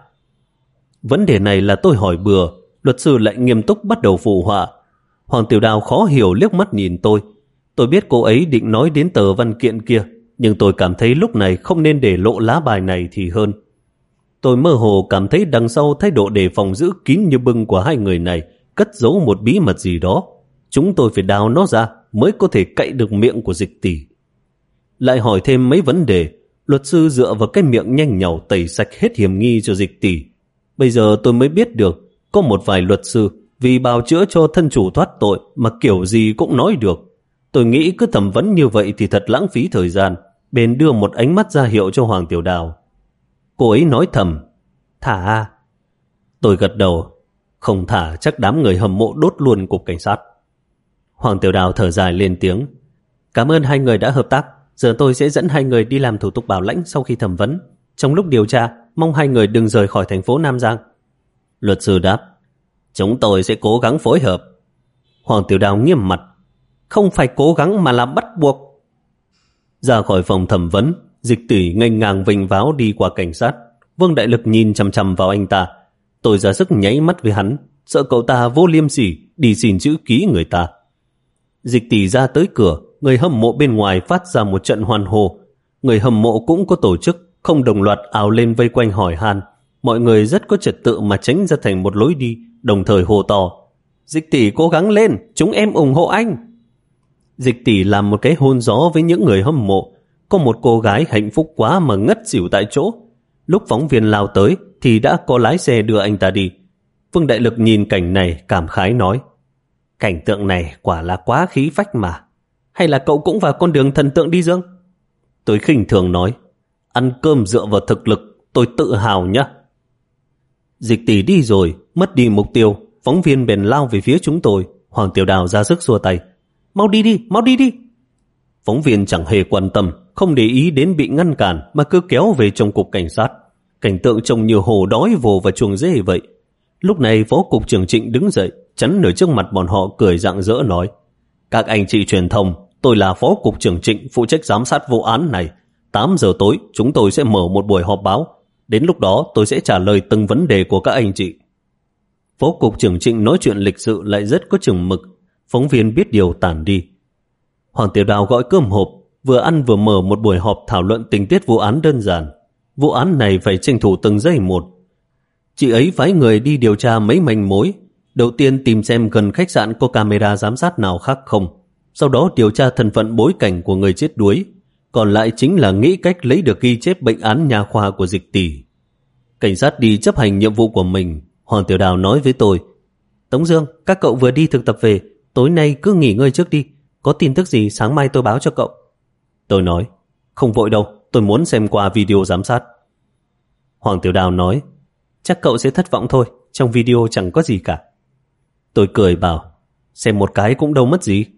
Vấn đề này là tôi hỏi bừa, luật sư lại nghiêm túc bắt đầu phụ họa. Hoàng Tiểu Đào khó hiểu liếc mắt nhìn tôi. Tôi biết cô ấy định nói đến tờ văn kiện kia, nhưng tôi cảm thấy lúc này không nên để lộ lá bài này thì hơn. Tôi mơ hồ cảm thấy đằng sau thái độ đề phòng giữ kín như bưng của hai người này cất giấu một bí mật gì đó. Chúng tôi phải đào nó ra mới có thể cậy được miệng của Dịch Tỷ. Lại hỏi thêm mấy vấn đề, luật sư dựa vào cái miệng nhanh nhảu tẩy sạch hết hiểm nghi cho Dịch Tỷ. Bây giờ tôi mới biết được có một vài luật sư vì bào chữa cho thân chủ thoát tội mà kiểu gì cũng nói được. Tôi nghĩ cứ thẩm vấn như vậy thì thật lãng phí thời gian, bèn đưa một ánh mắt ra hiệu cho Hoàng Tiểu Đào. Cô ấy nói thầm, thả à? Tôi gật đầu, không thả chắc đám người hâm mộ đốt luôn cục cảnh sát. Hoàng Tiểu Đào thở dài lên tiếng, cảm ơn hai người đã hợp tác. Giờ tôi sẽ dẫn hai người đi làm thủ tục bảo lãnh sau khi thẩm vấn. Trong lúc điều tra, mong hai người đừng rời khỏi thành phố Nam Giang. Luật sư đáp, chúng tôi sẽ cố gắng phối hợp. Hoàng Tiểu Đào nghiêm mặt, không phải cố gắng mà là bắt buộc. Ra khỏi phòng thẩm vấn, Dịch Tỷ nghênh ngang vênh váo đi qua cảnh sát. Vương Đại Lực nhìn chằm chằm vào anh ta. Tôi ra sức nháy mắt với hắn, sợ cậu ta vô liêm sỉ đi xin chữ ký người ta. Dịch Tỷ ra tới cửa, người hâm mộ bên ngoài phát ra một trận hoan hô. Người hâm mộ cũng có tổ chức, không đồng loạt ào lên vây quanh hỏi han. Mọi người rất có trật tự mà tránh ra thành một lối đi, đồng thời hô to: Dịch Tỷ cố gắng lên, chúng em ủng hộ anh. Dịch Tỷ làm một cái hôn gió với những người hâm mộ. Có một cô gái hạnh phúc quá mà ngất xỉu tại chỗ. Lúc phóng viên lao tới thì đã có lái xe đưa anh ta đi. Vương Đại Lực nhìn cảnh này cảm khái nói: cảnh tượng này quả là quá khí phách mà. Hay là cậu cũng vào con đường thần tượng đi Dương? Tôi khinh thường nói: ăn cơm dựa vào thực lực, tôi tự hào nhá. Dịch Tỷ đi rồi, mất đi mục tiêu, phóng viên bèn lao về phía chúng tôi. Hoàng Tiểu Đào ra sức xua tay: mau đi đi, mau đi đi. Phóng viên chẳng hề quan tâm, không để ý đến bị ngăn cản mà cứ kéo về trong cục cảnh sát. Cảnh tượng trông như hổ đói vồ vào chuồng dê vậy. Lúc này Phó Cục trưởng Trịnh đứng dậy, chắn ở trước mặt bọn họ cười rạng rỡ nói: các anh chị truyền thông, tôi là Phó Cục trưởng Trịnh, phụ trách giám sát vụ án này. tám giờ tối chúng tôi sẽ mở một buổi họp báo. Đến lúc đó tôi sẽ trả lời từng vấn đề của các anh chị. Phó Cục trưởng Trịnh nói chuyện lịch sự lại rất có chừng mực. Phóng viên biết điều tản đi. Hoàng Tiểu Đào gọi cơm hộp, vừa ăn vừa mở một buổi họp thảo luận tình tiết vụ án đơn giản. Vụ án này phải tranh thủ từng giây một. Chị ấy phái người đi điều tra mấy manh mối. Đầu tiên tìm xem gần khách sạn có camera giám sát nào khác không. Sau đó điều tra thân phận bối cảnh của người chết đuối. Còn lại chính là nghĩ cách lấy được ghi chép bệnh án nha khoa của Dịch Tỷ. Cảnh sát đi chấp hành nhiệm vụ của mình. Hoàng Tiểu Đào nói với tôi: Tống Dương, các cậu vừa đi thực tập về, tối nay cứ nghỉ ngơi trước đi. Có tin tức gì sáng mai tôi báo cho cậu. Tôi nói: không vội đâu, tôi muốn xem qua video giám sát. Hoàng Tiểu Đào nói: chắc cậu sẽ thất vọng thôi, trong video chẳng có gì cả. Tôi cười bảo: xem một cái cũng đâu mất gì.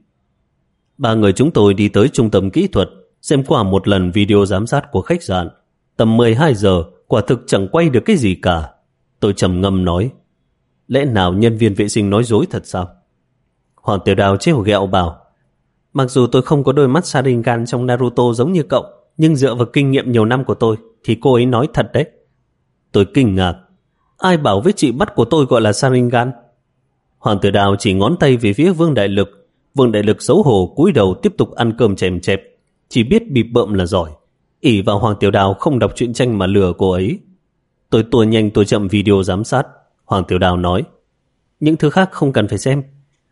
Ba người chúng tôi đi tới trung tâm kỹ thuật, xem qua một lần video giám sát của khách sạn. Tầm mười hai giờ, quả thực chẳng quay được cái gì cả. Tôi trầm ngâm nói: lẽ nào nhân viên vệ sinh nói dối thật sao? Hoàng Tiểu Đào trêu ghẹo bảo: mặc dù tôi không có đôi mắt Sharingan trong Naruto giống như cậu, nhưng dựa vào kinh nghiệm nhiều năm của tôi thì cô ấy nói thật đấy. Tôi kinh ngạc: ai bảo với chị mắt của tôi gọi là Sharingan? Hoàng Tiểu Đào chỉ ngón tay về phía Vương Đại Lực. Vương Đại Lực xấu hổ cúi đầu tiếp tục ăn cơm chèm chẹp, chỉ biết bịp bợm là giỏi. ỷ vào Hoàng Tiểu Đào không đọc truyện tranh mà lừa cô ấy. Tôi tua nhanh tua chậm video giám sát. Hoàng Tiểu Đào nói: những thứ khác không cần phải xem.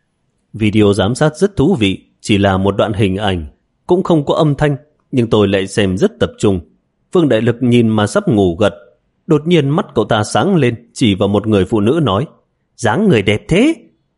Video giám sát rất thú vị, chỉ là một đoạn hình ảnh, cũng không có âm thanh, nhưng tôi lại xem rất tập trung. Vương Đại Lực nhìn mà sắp ngủ gật. Đột nhiên mắt cậu ta sáng lên, chỉ vào một người phụ nữ nói: dáng người đẹp thế.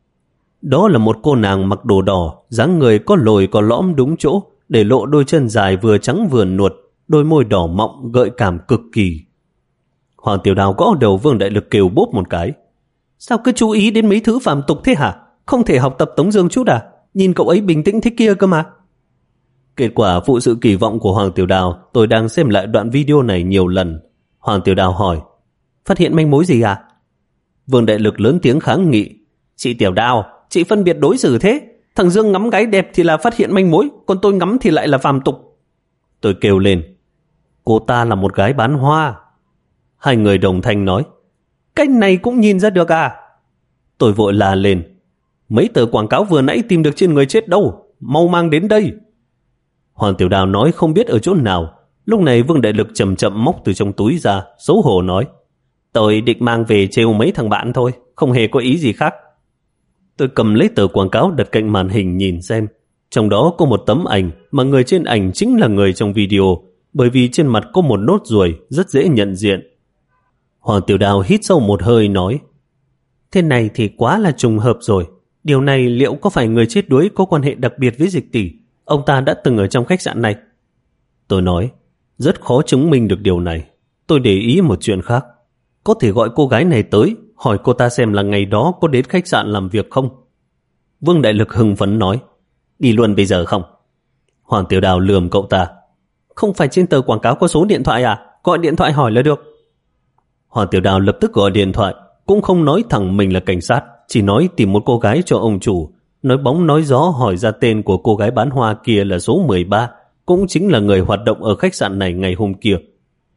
Đó là một cô nàng mặc đồ đỏ, dáng người có lồi có lõm đúng chỗ, để lộ đôi chân dài vừa trắng vừa nuột, đôi môi đỏ mọng gợi cảm cực kỳ. Hoàng Tiểu Đào gõ đầu Vương Đại Lực kêu bốp một cái: sao cứ chú ý đến mấy thứ phàm tục thế hả? Không thể học tập Tống Dương chút à? Nhìn cậu ấy bình tĩnh thế kia cơ mà. Kết quả phụ sự kỳ vọng của Hoàng Tiểu Đào, tôi đang xem lại đoạn video này nhiều lần. Hoàng Tiểu Đào hỏi: phát hiện manh mối gì à? Vương Đại Lực lớn tiếng kháng nghị: chị Tiểu Đào, chị phân biệt đối xử thế. Thằng Dương ngắm gái đẹp thì là phát hiện manh mối, còn tôi ngắm thì lại là phàm tục. Tôi kêu lên: cô ta là một gái bán hoa. Hai người đồng thanh nói: cái này cũng nhìn ra được à? Tôi vội la lên: mấy tờ quảng cáo vừa nãy tìm được trên người chết đâu, mau mang đến đây. Hoàng Tiểu Đào nói không biết ở chỗ nào. Lúc này Vương Đại Lực chậm chậm móc từ trong túi ra, xấu hổ nói: tôi định mang về trêu mấy thằng bạn thôi, không hề có ý gì khác. Tôi cầm lấy tờ quảng cáo đặt cạnh màn hình nhìn xem. Trong đó có một tấm ảnh mà người trên ảnh chính là người trong video, bởi vì trên mặt có một nốt ruồi rất dễ nhận diện. Hoàng Tiểu Đào hít sâu một hơi nói: thế này thì quá là trùng hợp rồi. Điều này liệu có phải người chết đuối có quan hệ đặc biệt với Dịch Tỷ? Ông ta đã từng ở trong khách sạn này. Tôi nói: rất khó chứng minh được điều này. Tôi để ý một chuyện khác. Có thể gọi cô gái này tới, hỏi cô ta xem là ngày đó có đến khách sạn làm việc không. Vương Đại Lực hưng phấn nói: đi luôn bây giờ không? Hoàng Tiểu Đào lườm cậu ta: không phải trên tờ quảng cáo có số điện thoại à? Gọi điện thoại hỏi là được. Hoàng Tiểu Đào lập tức gọi điện thoại, cũng không nói thẳng mình là cảnh sát, chỉ nói tìm một cô gái cho ông chủ. Nói bóng nói gió hỏi ra tên của cô gái bán hoa kia là số mười ba, cũng chính là người hoạt động ở khách sạn này ngày hôm kia.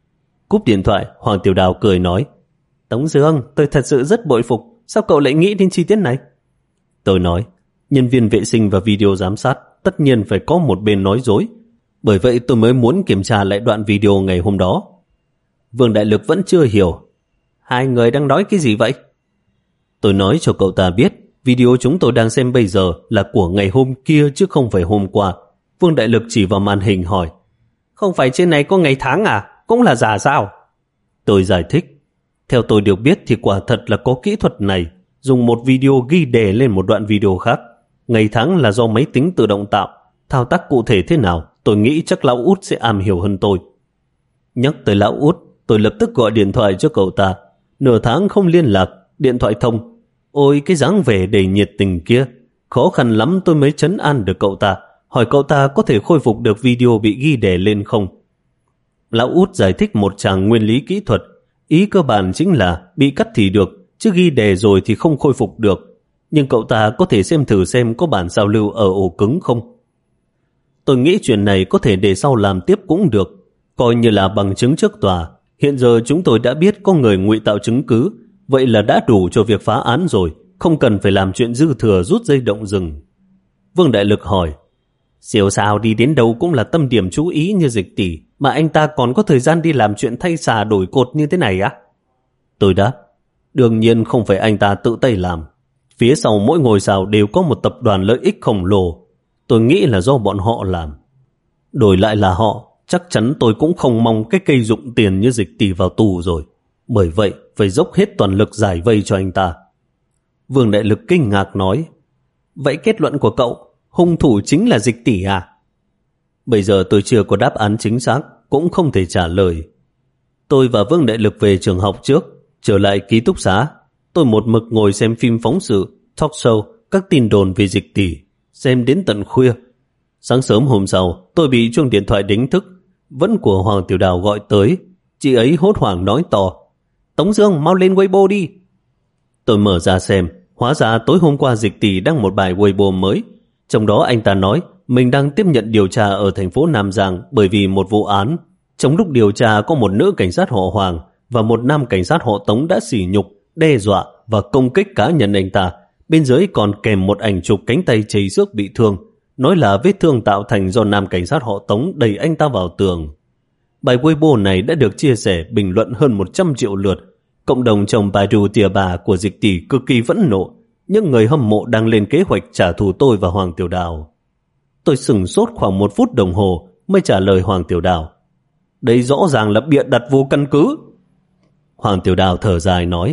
Cúp điện thoại, Hoàng Tiểu Đào cười nói, Tống Dương, tôi thật sự rất bội phục, sao cậu lại nghĩ đến chi tiết này? Tôi nói, nhân viên vệ sinh và video giám sát tất nhiên phải có một bên nói dối, bởi vậy tôi mới muốn kiểm tra lại đoạn video ngày hôm đó. Vương Đại Lực vẫn chưa hiểu. Hai người đang nói cái gì vậy? Tôi nói cho cậu ta biết, video chúng tôi đang xem bây giờ là của ngày hôm kia chứ không phải hôm qua. Vương Đại Lực chỉ vào màn hình hỏi, không phải trên này có ngày tháng à? Cũng là giả sao? Tôi giải thích, theo tôi được biết thì quả thật là có kỹ thuật này, dùng một video ghi đề lên một đoạn video khác. Ngày tháng là do máy tính tự động tạo, thao tác cụ thể thế nào tôi nghĩ chắc lão Út sẽ am hiểu hơn tôi. Nhắc tới lão Út, tôi lập tức gọi điện thoại cho cậu ta. Nửa tháng không liên lạc, điện thoại thông. Ôi cái dáng vẻ đầy nhiệt tình kia, khó khăn lắm tôi mới trấn an được cậu ta, hỏi cậu ta có thể khôi phục được video bị ghi đề lên không. Lão Út giải thích một tràng nguyên lý kỹ thuật, ý cơ bản chính là bị cắt thì được, chứ ghi đề rồi thì không khôi phục được. Nhưng cậu ta có thể xem thử xem có bản sao lưu ở ổ cứng không. Tôi nghĩ chuyện này có thể để sau làm tiếp cũng được, coi như là bằng chứng trước tòa. Hiện giờ chúng tôi đã biết có người ngụy tạo chứng cứ, vậy là đã đủ cho việc phá án rồi, không cần phải làm chuyện dư thừa rút dây động rừng. Vương Đại Lực hỏi, siêu sao đi đến đâu cũng là tâm điểm chú ý như Dịch Tỷ, mà anh ta còn có thời gian đi làm chuyện thay xà đổi cột như thế này á? Tôi đáp, đương nhiên không phải anh ta tự tay làm. Phía sau mỗi ngôi sao đều có một tập đoàn lợi ích khổng lồ. Tôi nghĩ là do bọn họ làm. Đổi lại là họ, chắc chắn tôi cũng không mong cái cây dụng tiền như Dịch Tỷ vào tù rồi. Bởi vậy, phải dốc hết toàn lực giải vây cho anh ta. Vương Đại Lực kinh ngạc nói, vậy kết luận của cậu, hung thủ chính là Dịch Tỷ à? Bây giờ tôi chưa có đáp án chính xác, cũng không thể trả lời. Tôi và Vương Đại Lực về trường học trước, trở lại ký túc xá. Tôi một mực ngồi xem phim phóng sự, talk show, các tin đồn về Dịch Tỷ, xem đến tận khuya. Sáng sớm hôm sau, tôi bị chuông điện thoại đánh thức, vẫn của Hoàng Tiểu Đào gọi tới. Chị ấy hốt hoảng nói to, Tống Dương, mau lên Weibo đi. Tôi mở ra xem, hóa ra tối hôm qua Dịch Tỷ đăng một bài Weibo mới. Trong đó anh ta nói mình đang tiếp nhận điều tra ở thành phố Nam Giang bởi vì một vụ án. Trong lúc điều tra có một nữ cảnh sát họ Hoàng và một nam cảnh sát họ Tống đã sỉ nhục, đe dọa và công kích cá nhân anh ta. Bên dưới còn kèm một ảnh chụp cánh tay chảy xước bị thương, nói là vết thương tạo thành do nam cảnh sát họ Tống đẩy anh ta vào tường. Bài Weibo này đã được chia sẻ bình luận hơn một trăm triệu lượt. Cộng đồng chồng bà Đù tìa bà của Dịch Tỷ cực kỳ phẫn nộ. Những người hâm mộ đang lên kế hoạch trả thù tôi và Hoàng Tiểu Đào. Tôi sửng sốt khoảng một phút đồng hồ mới trả lời Hoàng Tiểu Đào, đây rõ ràng là bịa đặt vô căn cứ. Hoàng Tiểu Đào thở dài nói,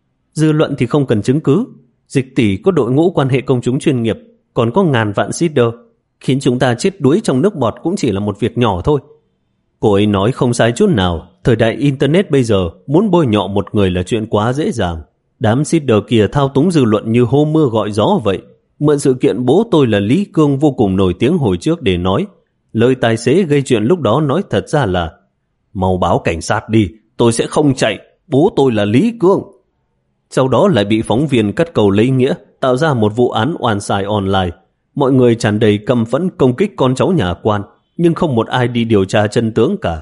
dư luận thì không cần chứng cứ. Dịch Tỷ có đội ngũ quan hệ công chúng chuyên nghiệp, còn có ngàn vạn seeder, khiến chúng ta chết đuối trong nước bọt cũng chỉ là một việc nhỏ thôi. Cô ấy nói không sai chút nào. Thời đại Internet bây giờ, muốn bôi nhọ một người là chuyện quá dễ dàng. Đám seeder kia thao túng dư luận như hô mưa gọi gió vậy. Mượn sự kiện bố tôi là Lý Cương vô cùng nổi tiếng hồi trước để nói. Lời tài xế gây chuyện lúc đó nói thật ra là, mau báo cảnh sát đi, tôi sẽ không chạy, bố tôi là Lý Cương. Sau đó lại bị phóng viên cắt cầu lấy nghĩa, tạo ra một vụ án oan sai online. Mọi người tràn đầy căm phẫn công kích con cháu nhà quan, nhưng không một ai đi điều tra chân tướng cả.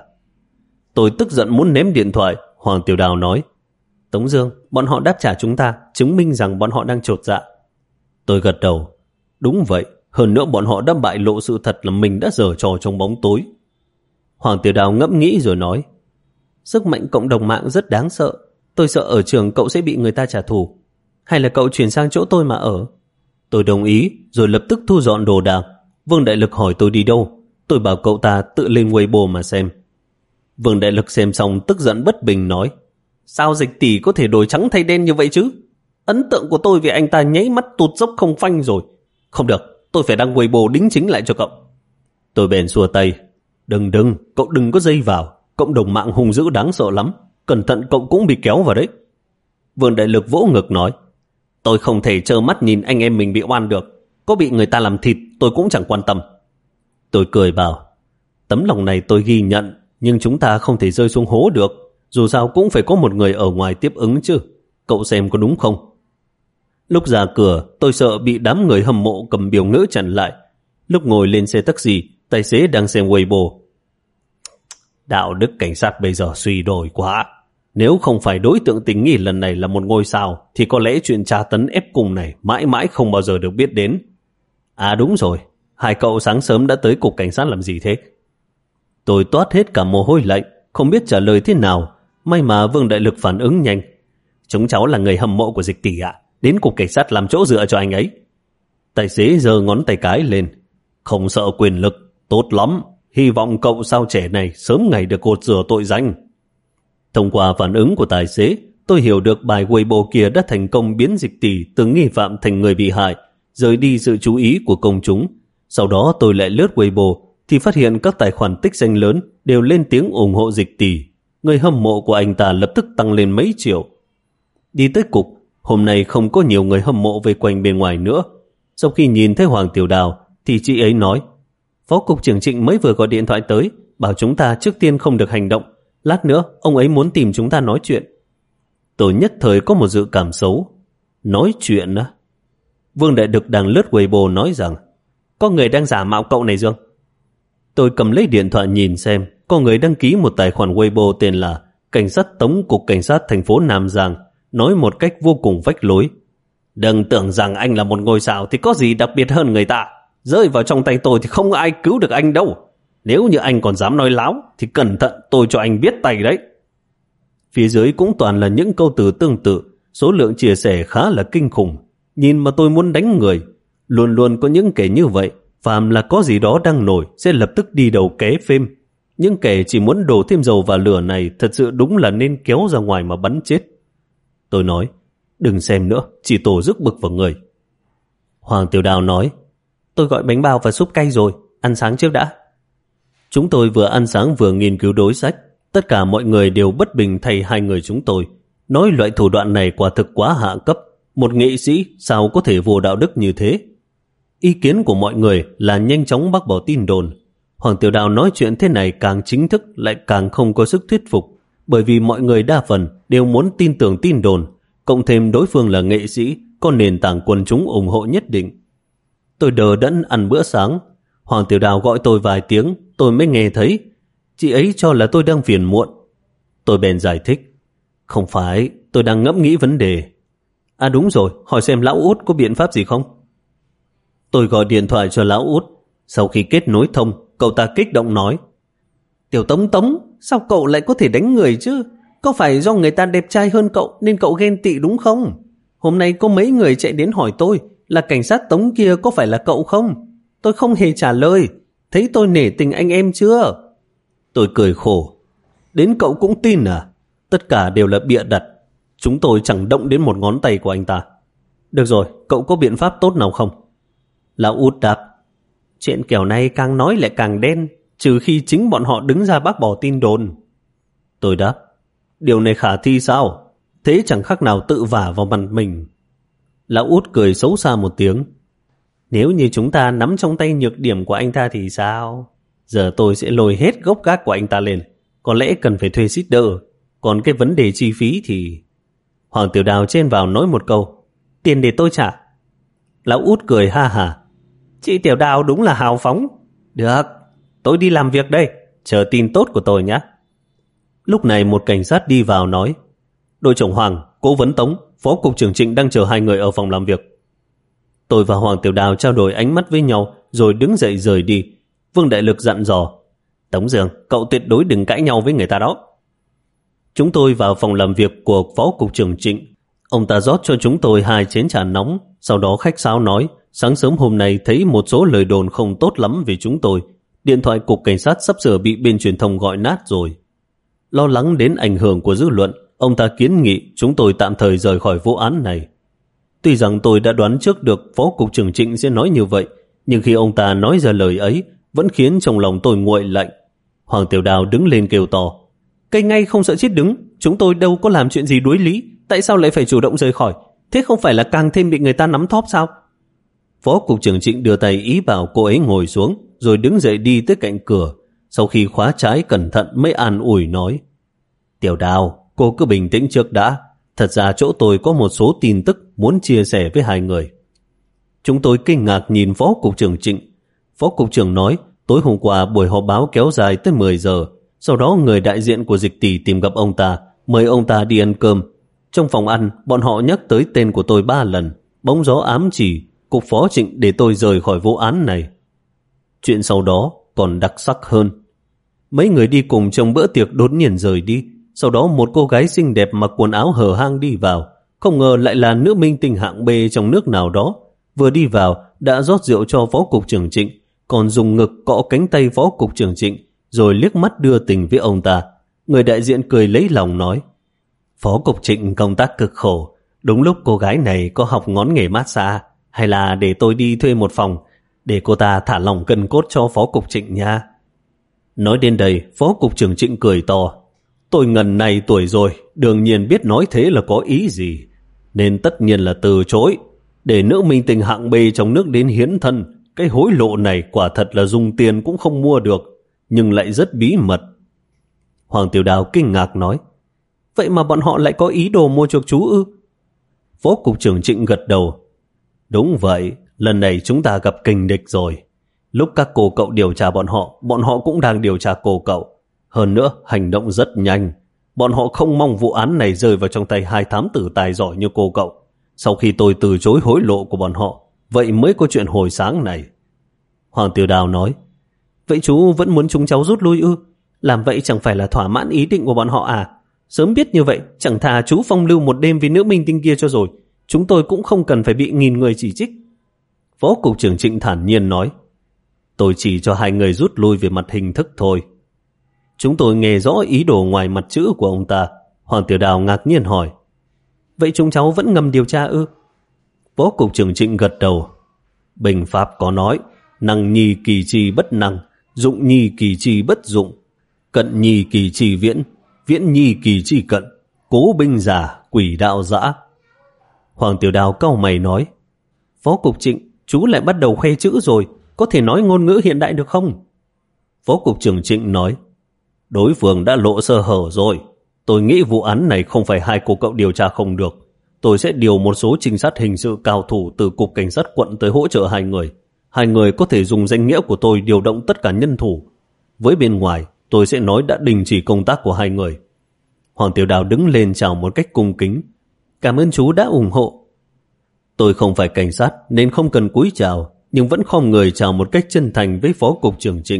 Tôi tức giận muốn ném điện thoại. Hoàng Tiểu Đào nói, Tống Dương, bọn họ đáp trả chúng ta, chứng minh rằng bọn họ đang chột dạ. Tôi gật đầu, đúng vậy, hơn nữa bọn họ đã bại lộ sự thật là mình đã giở trò trong bóng tối. Hoàng Tiểu Đào ngẫm nghĩ rồi nói, sức mạnh cộng đồng mạng rất đáng sợ. Tôi sợ ở trường cậu sẽ bị người ta trả thù. Hay là cậu chuyển sang chỗ tôi mà ở? Tôi đồng ý, rồi lập tức thu dọn đồ đạc. Vương Đại Lực hỏi tôi đi đâu. Tôi bảo cậu ta tự lên Weibo mà xem. Vương Đại Lực xem xong tức giận bất bình nói, sao Dịch Tỷ có thể đổi trắng thay đen như vậy chứ? Ấn tượng của tôi về anh ta nháy mắt tụt dốc không phanh rồi. Không được, tôi phải đăng Weibo đính chính lại cho cậu. Tôi bèn xua tay, đừng đừng, cậu đừng có dây vào. Cộng đồng mạng hung dữ đáng sợ lắm, cẩn thận cậu cũng bị kéo vào đấy. Vương Đại Lực vỗ ngực nói, tôi không thể trơ mắt nhìn anh em mình bị oan được. Có bị người ta làm thịt tôi cũng chẳng quan tâm. Tôi cười bảo, tấm lòng này tôi ghi nhận, nhưng chúng ta không thể rơi xuống hố được. Dù sao cũng phải có một người ở ngoài tiếp ứng chứ. Cậu xem có đúng không? Lúc ra cửa, tôi sợ bị đám người hâm mộ cầm biểu ngữ chặn lại. Lúc ngồi lên xe taxi, tài xế đang xem Weibo. Đạo đức cảnh sát bây giờ suy đồi quá. Nếu không phải đối tượng tình nghi lần này là một ngôi sao, thì có lẽ chuyện tra tấn ép cung này mãi mãi không bao giờ được biết đến. À đúng rồi, hai cậu sáng sớm đã tới cục cảnh sát làm gì thế? Tôi toát hết cả mồ hôi lạnh, không biết trả lời thế nào. May mà Vương Đại Lực phản ứng nhanh. Chúng cháu là người hâm mộ của Dịch Tỷ ạ, đến cục cảnh sát làm chỗ dựa cho anh ấy. Tài xế giơ ngón tay cái lên. Không sợ quyền lực, tốt lắm. Hy vọng cậu sao trẻ này sớm ngày được gột rửa tội danh. Thông qua phản ứng của tài xế, tôi hiểu được bài Weibo kia đã thành công biến Dịch Tỷ từ nghi phạm thành người bị hại, rời đi sự chú ý của công chúng. Sau đó tôi lại lướt Weibo thì phát hiện các tài khoản tích danh lớn đều lên tiếng ủng hộ Dịch Tỷ. Người hâm mộ của anh ta lập tức tăng lên mấy triệu. Đi tới cục, hôm nay không có nhiều người hâm mộ vây quanh bên ngoài nữa. Sau khi nhìn thấy Hoàng Tiểu Đào thì chị ấy nói: Phó cục trưởng Trịnh mới vừa gọi điện thoại tới, bảo chúng ta trước tiên không được hành động. Lát nữa ông ấy muốn tìm chúng ta nói chuyện. Tôi nhất thời có một dự cảm xấu. Nói chuyện á? Vương Đại Đực đang lướt Weibo nói rằng có người đang giả mạo cậu này Dương. Tôi cầm lấy điện thoại nhìn xem, có người đăng ký một tài khoản Weibo tên là Cảnh sát Tống Cục Cảnh sát thành phố Nam Giang, nói một cách vô cùng vách lối: đừng tưởng rằng anh là một ngôi sao thì có gì đặc biệt hơn người ta. Rơi vào trong tay tôi thì không ai cứu được anh đâu. Nếu như anh còn dám nói láo thì cẩn thận tôi cho anh biết tay đấy. Phía dưới cũng toàn là những câu từ tương tự, số lượng chia sẻ khá là kinh khủng. Nhìn mà tôi muốn đánh người. Luôn luôn có những kẻ như vậy, phàm là có gì đó đang nổi sẽ lập tức đi đầu ké phim. Những kẻ chỉ muốn đổ thêm dầu vào lửa này thật sự đúng là nên kéo ra ngoài mà bắn chết. Tôi nói: đừng xem nữa, chỉ tổ rước bực vào người. Hoàng Tiểu Đào nói: tôi gọi bánh bao và súp cay rồi, ăn sáng trước đã. Chúng tôi vừa ăn sáng vừa nghiên cứu đối sách. Tất cả mọi người đều bất bình thay hai người chúng tôi, nói loại thủ đoạn này quả thực quá hạ cấp. Một nghệ sĩ sao có thể vô đạo đức như thế? Ý kiến của mọi người là nhanh chóng bác bỏ tin đồn. Hoàng Tiểu Đào nói chuyện thế này càng chính thức lại càng không có sức thuyết phục, bởi vì mọi người đa phần đều muốn tin tưởng tin đồn, cộng thêm đối phương là nghệ sĩ, có nền tảng quần chúng ủng hộ nhất định. Tôi đờ đẫn ăn bữa sáng. Hoàng Tiểu Đào gọi tôi vài tiếng, tôi mới nghe thấy. Chị ấy cho là tôi đang phiền muộn. Tôi bèn giải thích: không phải, tôi đang ngẫm nghĩ vấn đề. À đúng rồi, hỏi xem lão Út có biện pháp gì không? Tôi gọi điện thoại cho lão Út. Sau khi kết nối thông, cậu ta kích động nói: Tiểu Tống Tống, sao cậu lại có thể đánh người chứ? Có phải do người ta đẹp trai hơn cậu nên cậu ghen tị đúng không? Hôm nay có mấy người chạy đến hỏi tôi là cảnh sát Tống kia có phải là cậu không? Tôi không hề trả lời. Thấy tôi nể tình anh em chưa? Tôi cười khổ. Đến cậu cũng tin à? Tất cả đều là bịa đặt. Chúng tôi chẳng động đến một ngón tay của anh ta. Được rồi, cậu có biện pháp tốt nào không? Lão Út đáp: chuyện kiểu này càng nói lại càng đen, trừ khi chính bọn họ đứng ra bác bỏ tin đồn. Tôi đáp: điều này khả thi sao? Thế chẳng khác nào tự vả vào mặt mình. Lão Út cười xấu xa một tiếng: nếu như chúng ta nắm trong tay nhược điểm của anh ta thì sao? Giờ tôi sẽ lôi hết gốc gác của anh ta lên. Có lẽ cần phải thuê shipper. Còn cái vấn đề chi phí thì... Hoàng Tiểu Đào chen vào nói một câu: tiền để tôi trả. Lão Út cười ha hả: chị Tiểu Đào đúng là hào phóng. Được, tôi đi làm việc đây, chờ tin tốt của tôi nhé. Lúc này một cảnh sát đi vào nói: đội trưởng Hoàng, cố vấn Tống, phó cục trưởng Trịnh đang chờ hai người ở phòng làm việc. Tôi và Hoàng Tiểu Đào trao đổi ánh mắt với nhau rồi đứng dậy rời đi. Vương Đại Lực dặn dò: Tống Dương, cậu tuyệt đối đừng cãi nhau với người ta đó. Chúng tôi vào phòng làm việc của phó cục trưởng Trịnh. Ông ta rót cho chúng tôi hai chén trà nóng, sau đó khách sáo nói sáng sớm hôm nay thấy một số lời đồn không tốt lắm về chúng tôi. Điện thoại cục cảnh sát sắp sửa bị bên truyền thông gọi nát rồi. Lo lắng đến ảnh hưởng của dư luận, ông ta kiến nghị chúng tôi tạm thời rời khỏi vụ án này. Tuy rằng tôi đã đoán trước được phó cục trưởng Trịnh sẽ nói như vậy, nhưng khi ông ta nói ra lời ấy vẫn khiến trong lòng tôi nguội lạnh. Hoàng Tiểu Đào đứng lên kêu to: cây ngay không sợ chết đứng, chúng tôi đâu có làm chuyện gì đuối lý, tại sao lại phải chủ động rời khỏi? Thế không phải là càng thêm bị người ta nắm thóp sao? Phó cục trưởng Trịnh đưa tay ý bảo cô ấy ngồi xuống, rồi đứng dậy đi tới cạnh cửa. Sau khi khóa trái cẩn thận mới an ủi nói: Tiểu Đào, cô cứ bình tĩnh trước đã. Thật ra chỗ tôi có một số tin tức muốn chia sẻ với hai người. Chúng tôi kinh ngạc nhìn phó cục trưởng Trịnh. Phó cục trưởng nói tối hôm qua buổi họp báo kéo dài tới mười giờ. Sau đó người đại diện của Dịch Tỷ tìm gặp ông ta, mời ông ta đi ăn cơm. Trong phòng ăn, bọn họ nhắc tới tên của tôi ba lần, bóng gió ám chỉ cục phó Trịnh để tôi rời khỏi vụ án này. Chuyện sau đó còn đặc sắc hơn. Mấy người đi cùng trong bữa tiệc đột nhiên rời đi. Sau đó một cô gái xinh đẹp mặc quần áo hở hang đi vào. Không ngờ lại là nữ minh tinh hạng B trong nước nào đó. Vừa đi vào đã rót rượu cho phó cục trưởng Trịnh, còn dùng ngực cọ cánh tay phó cục trưởng Trịnh, rồi liếc mắt đưa tình với ông ta. Người đại diện cười lấy lòng nói: Phó cục Trịnh công tác cực khổ, đúng lúc cô gái này có học ngón nghề massage, hay là để tôi đi thuê một phòng để cô ta thả lỏng cân cốt cho phó cục Trịnh nha. Nói đến đây, phó cục trưởng Trịnh cười to: Tôi ngần này tuổi rồi, đương nhiên biết nói thế là có ý gì, nên tất nhiên là từ chối. Để nữ minh tinh hạng B trong nước đến hiến thân, cái hối lộ này quả thật là dùng tiền cũng không mua được, nhưng lại rất bí mật. Hoàng Tiểu Đào kinh ngạc nói: Vậy mà bọn họ lại có ý đồ mua chuộc chú ư? Phó cục trưởng Trịnh gật đầu: Đúng vậy, lần này chúng ta gặp kình địch rồi. Lúc các cô cậu điều tra bọn họ, bọn họ cũng đang điều tra cô cậu. Hơn nữa, hành động rất nhanh. Bọn họ không mong vụ án này rơi vào trong tay hai thám tử tài giỏi như cô cậu. Sau khi tôi từ chối hối lộ của bọn họ, vậy mới có chuyện hồi sáng này. Hoàng Tiểu Đào nói: Vậy chú vẫn muốn chúng cháu rút lui ư? Làm vậy chẳng phải là thỏa mãn ý định của bọn họ à? Sớm biết như vậy, chẳng thà chú phong lưu một đêm với nữ minh tinh kia cho rồi. Chúng tôi cũng không cần phải bị nghìn người chỉ trích. Phó cục trưởng Trịnh thản nhiên nói: Tôi chỉ cho hai người rút lui về mặt hình thức thôi. Chúng tôi nghe rõ ý đồ ngoài mặt chữ của ông ta. Hoàng Tiểu Đào ngạc nhiên hỏi: Vậy chúng cháu vẫn ngầm điều tra ư? Phó cục trưởng Trịnh gật đầu: Bình pháp có nói, năng nhi kỳ trì bất năng, dụng nhi kỳ trì bất dụng, cận nhi kỳ trì viễn, viễn nhi kỳ trì cận, cố binh giả, quỷ đạo dã. Hoàng Tiểu Đào cau mày nói: Phó cục Trịnh, chú lại bắt đầu khoe chữ rồi, có thể nói ngôn ngữ hiện đại được không? Phó cục trưởng Trịnh nói: Đối phương đã lộ sơ hở rồi. Tôi nghĩ vụ án này không phải hai cô cậu điều tra không được. Tôi sẽ điều một số trinh sát hình sự cao thủ từ cục cảnh sát quận tới hỗ trợ hai người. Hai người có thể dùng danh nghĩa của tôi điều động tất cả nhân thủ. Với bên ngoài, tôi sẽ nói đã đình chỉ công tác của hai người. Hoàng Tiểu Đào đứng lên chào một cách cung kính: Cảm ơn chú đã ủng hộ. Tôi không phải cảnh sát nên không cần cúi chào, nhưng vẫn khom người chào một cách chân thành với phó cục trưởng Trịnh.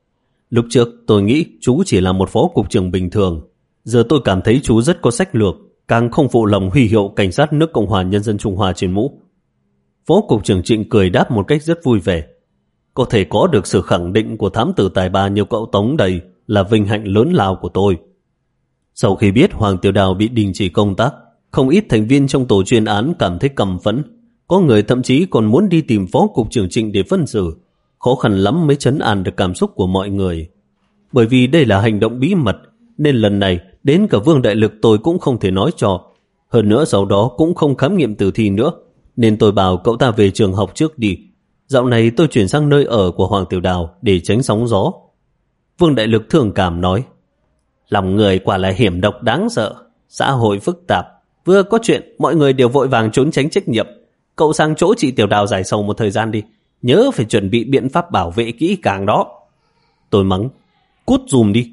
Lúc trước tôi nghĩ chú chỉ là một phó cục trưởng bình thường. Giờ tôi cảm thấy chú rất có sách lược, càng không phụ lòng huy hiệu cảnh sát nước Cộng hòa Nhân dân Trung Hoa trên mũ. Phó cục trưởng Trịnh cười đáp một cách rất vui vẻ: Có thể có được sự khẳng định của thám tử tài ba như cậu Tống đây là vinh hạnh lớn lao của tôi. Sau khi biết Hoàng Tiểu Đào bị đình chỉ công tác, không ít thành viên trong tổ chuyên án cảm thấy căm phẫn. Có người thậm chí còn muốn đi tìm phó cục trưởng Trịnh để phân xử. Khó khăn lắm mới trấn an được cảm xúc của mọi người. Bởi vì đây là hành động bí mật, nên lần này đến cả Vương Đại Lực tôi cũng không thể nói cho. Hơn nữa sau đó cũng không khám nghiệm tử thi nữa, nên tôi bảo cậu ta về trường học trước đi. Dạo này tôi chuyển sang nơi ở của Hoàng Tiểu Đào để tránh sóng gió. Vương Đại Lực thương cảm nói: Lòng người quả là hiểm độc đáng sợ. Xã hội phức tạp, vừa có chuyện mọi người đều vội vàng trốn tránh trách nhiệm. Cậu sang chỗ chị Tiểu Đào giải sầu một thời gian đi, nhớ phải chuẩn bị biện pháp bảo vệ kỹ càng đó. Tôi mắng: Cút dùm đi.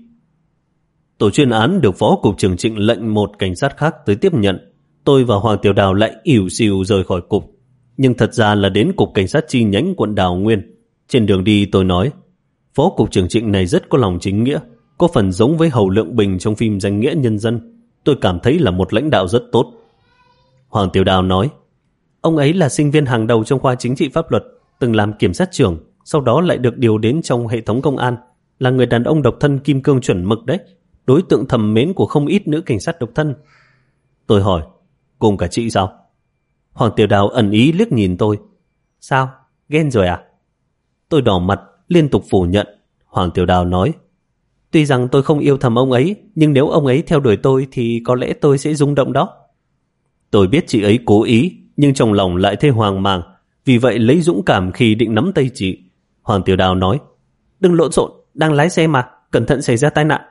Tổ chuyên án được phó cục trưởng Trịnh lệnh một cảnh sát khác tới tiếp nhận. Tôi và Hoàng Tiểu Đào lại ỉu xìu rời khỏi cục, nhưng thật ra là đến cục cảnh sát chi nhánh quận Đào Nguyên. Trên đường đi tôi nói: Phó cục trưởng Trịnh này rất có lòng chính nghĩa, có phần giống với Hầu Lượng Bình trong phim Danh Nghĩa Nhân Dân. Tôi cảm thấy là một lãnh đạo rất tốt. Hoàng Tiểu Đào nói: Ông ấy là sinh viên hàng đầu trong khoa chính trị pháp luật, từng làm kiểm sát trưởng, sau đó lại được điều đến trong hệ thống công an, là người đàn ông độc thân kim cương chuẩn mực đấy, đối tượng thầm mến của không ít nữ cảnh sát độc thân. Tôi hỏi: Cùng cả chị sao? Hoàng Tiểu Đào ẩn ý liếc nhìn tôi: Sao? Ghen rồi à? Tôi đỏ mặt liên tục phủ nhận. Hoàng Tiểu Đào nói: Tuy rằng tôi không yêu thầm ông ấy, nhưng nếu ông ấy theo đuổi tôi thì có lẽ tôi sẽ rung động đó. Tôi biết chị ấy cố ý, nhưng trong lòng lại thấy hoang mang, vì vậy lấy dũng cảm khi định nắm tay chị. Hoàng Tiểu Đào nói: Đừng lộn xộn, đang lái xe mà, cẩn thận xảy ra tai nạn.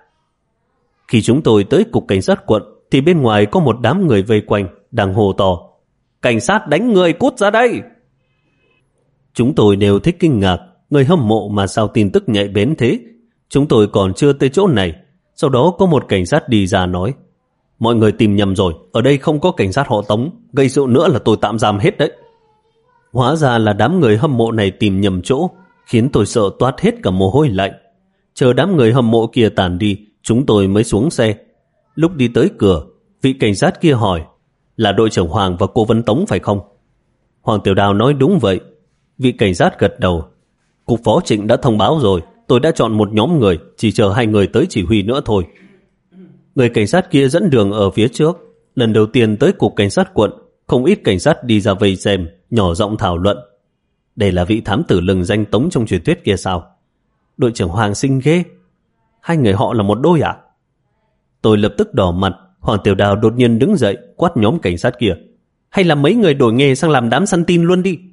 Khi chúng tôi tới cục cảnh sát quận thì bên ngoài có một đám người vây quanh, đang hô to: Cảnh sát đánh người, cút ra đây! Chúng tôi đều thích kinh ngạc, người hâm mộ mà sao tin tức nhạy bén thế. Chúng tôi còn chưa tới chỗ này Sau đó có một cảnh sát đi ra nói: mọi người tìm nhầm rồi, ở đây không có cảnh sát họ Tống, gây sự nữa là tôi tạm giam hết đấy. Hóa ra là đám người hâm mộ này tìm nhầm chỗ, khiến tôi sợ toát hết cả mồ hôi lạnh. Chờ đám người hâm mộ kia tàn đi, chúng tôi mới xuống xe. Lúc đi tới cửa, vị cảnh sát kia hỏi: là đội trưởng Hoàng và cô Vân Tống phải không? Hoàng Tiểu Đào nói đúng vậy. Vị cảnh sát gật đầu: cục phó Trịnh đã thông báo rồi, tôi đã chọn một nhóm người, chỉ chờ hai người tới chỉ huy nữa thôi. Người cảnh sát kia dẫn đường ở phía trước. Lần đầu tiên tới cục cảnh sát quận, không ít cảnh sát đi ra vây xem, nhỏ giọng thảo luận: đây là vị thám tử lừng danh Tống trong truyền thuyết kia sao? Đội trưởng Hoàng xinh ghê. Hai người họ là một đôi à? Tôi lập tức đỏ mặt. Hoàng Tiểu Đào đột nhiên đứng dậy quát nhóm cảnh sát kia: hay là mấy người đổi nghề sang làm đám săn tin luôn đi.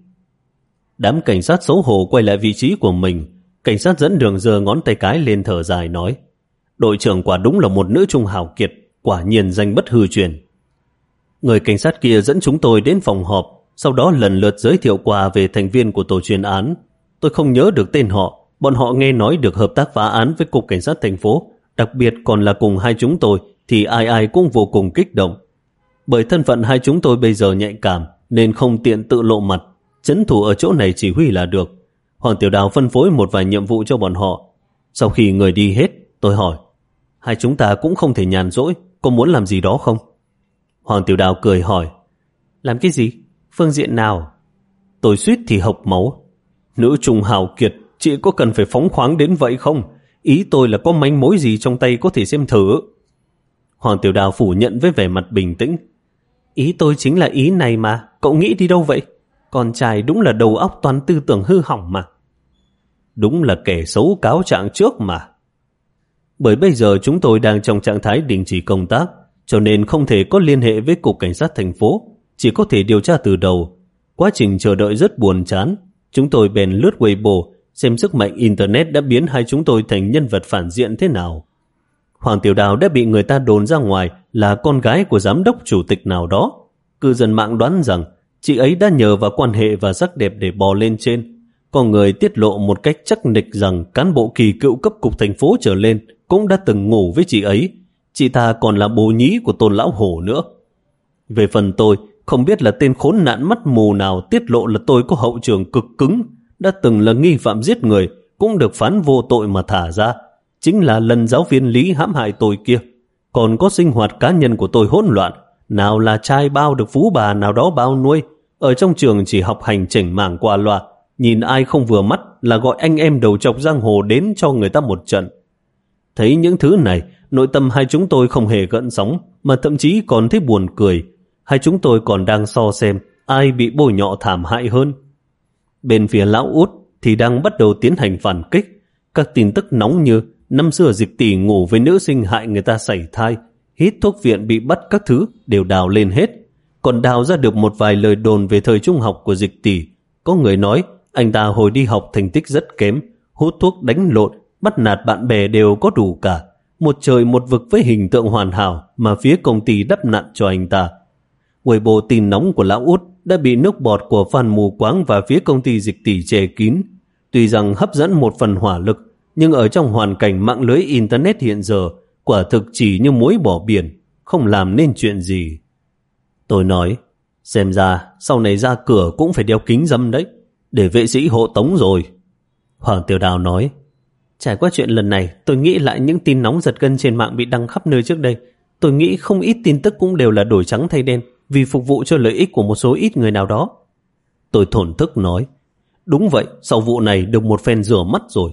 Đám cảnh sát xấu hổ quay lại vị trí của mình. Cảnh sát dẫn đường giơ ngón tay cái lên thở dài nói: đội trưởng quả đúng là một nữ trung hào kiệt, quả nhiên danh bất hư truyền. Người cảnh sát kia dẫn chúng tôi đến phòng họp, sau đó lần lượt giới thiệu qua về thành viên của tổ chuyên án. Tôi không nhớ được tên họ. Bọn họ nghe nói được hợp tác phá án với cục cảnh sát thành phố, đặc biệt còn là cùng hai chúng tôi, thì ai ai cũng vô cùng kích động. Bởi thân phận hai chúng tôi bây giờ nhạy cảm nên không tiện tự lộ mặt, trấn thủ ở chỗ này chỉ huy là được. Hoàng Tiểu Đào phân phối một vài nhiệm vụ cho bọn họ. Sau khi người đi hết, tôi hỏi: hai chúng ta cũng không thể nhàn rỗi, có muốn làm gì đó không? Hoàng Tiểu Đào cười hỏi: làm cái gì? Phương diện nào? Tôi suýt thì hộc máu. Nữ trung hào kiệt, chị có cần phải phóng khoáng đến vậy không? Ý tôi là có manh mối gì trong tay có thể xem thử. Hoàng Tiểu Đào phủ nhận với vẻ mặt bình tĩnh: ý tôi chính là ý này mà, cậu nghĩ đi đâu vậy? Con trai đúng là đầu óc toàn tư tưởng hư hỏng mà. Đúng là kẻ xấu cáo trạng trước mà. Bởi bây giờ chúng tôi đang trong trạng thái đình chỉ công tác, cho nên không thể có liên hệ với cục cảnh sát thành phố, chỉ có thể điều tra từ đầu. Quá trình chờ đợi rất buồn chán. Chúng tôi bèn lướt Weibo xem sức mạnh Internet đã biến hai chúng tôi thành nhân vật phản diện thế nào. Hoàng Tiểu Đào đã bị người ta đồn ra ngoài là con gái của giám đốc chủ tịch nào đó. Cư dân mạng đoán rằng chị ấy đã nhờ vào quan hệ và sắc đẹp để bò lên trên. Có người tiết lộ một cách chắc nịch rằng cán bộ kỳ cựu cấp cục thành phố trở lên cũng đã từng ngủ với chị ấy. Chị ta còn là bồ nhí của Tôn Lão Hổ nữa. Về phần tôi, không biết là tên khốn nạn mắt mù nào tiết lộ là tôi có hậu trường cực cứng, đã từng là nghi phạm giết người, cũng được phán vô tội mà thả ra. Chính là lần giáo viên Lý hãm hại tôi kia. Còn có sinh hoạt cá nhân của tôi hỗn loạn, nào là trai bao được phú bà nào đó bao nuôi, ở trong trường chỉ học hành chỉnh mảng qua loa, nhìn ai không vừa mắt là gọi anh em đầu trọc giang hồ đến cho người ta một trận. Thấy những thứ này, nội tâm hai chúng tôi không hề gợn sóng, mà thậm chí còn thấy buồn cười. Hai chúng tôi còn đang so xem ai bị bôi nhọ thảm hại hơn. Bên phía Lão Út thì đang bắt đầu tiến hành phản kích. Các tin tức nóng như năm xưa Dịch Tỷ ngủ với nữ sinh hại người ta sảy thai, hít thuốc viện bị bắt các thứ đều đào lên hết. Còn đào ra được một vài lời đồn về thời trung học của Dịch Tỷ. Có người nói anh ta hồi đi học thành tích rất kém, hút thuốc đánh lộn, bắt nạt bạn bè đều có đủ cả. Một trời một vực với hình tượng hoàn hảo mà phía công ty đắp nặn cho anh ta. Weibo tin nóng của Lão Út đã bị nước bọt của fan mù quáng và phía công ty Dịch Tỷ che kín. Tuy rằng hấp dẫn một phần hỏa lực, nhưng ở trong hoàn cảnh mạng lưới Internet hiện giờ, quả thực chỉ như muối bỏ biển, không làm nên chuyện gì. Tôi nói, xem ra sau này ra cửa cũng phải đeo kính râm đấy, để vệ sĩ hộ tống rồi. Hoàng Tiểu Đào nói, trải qua chuyện lần này, tôi nghĩ lại những tin nóng giật gân trên mạng bị đăng khắp nơi trước đây. Tôi nghĩ không ít tin tức cũng đều là đổi trắng thay đen, vì phục vụ cho lợi ích của một số ít người nào đó. Tôi thổn thức nói, đúng vậy, sau vụ này được một phen rửa mắt rồi.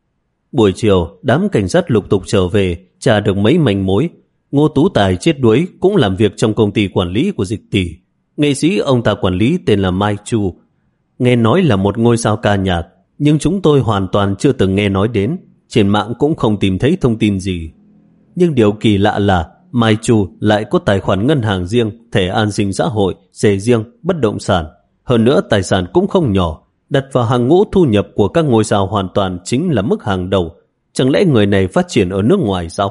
Buổi chiều, đám cảnh sát lục tục trở về, tra được mấy manh mối. Ngô Tú Tài chết đuối cũng làm việc trong công ty quản lý của Dịch Tỷ. Nghệ sĩ ông ta quản lý tên là Mai Chu. Nghe nói là một ngôi sao ca nhạc, nhưng chúng tôi hoàn toàn chưa từng nghe nói đến. Trên mạng cũng không tìm thấy thông tin gì. Nhưng điều kỳ lạ là Mai Chu lại có tài khoản ngân hàng riêng, thẻ an sinh xã hội, xe riêng, bất động sản. Hơn nữa tài sản cũng không nhỏ, đặt vào hàng ngũ thu nhập của các ngôi sao hoàn toàn chính là mức hàng đầu. Chẳng lẽ người này phát triển ở nước ngoài sao?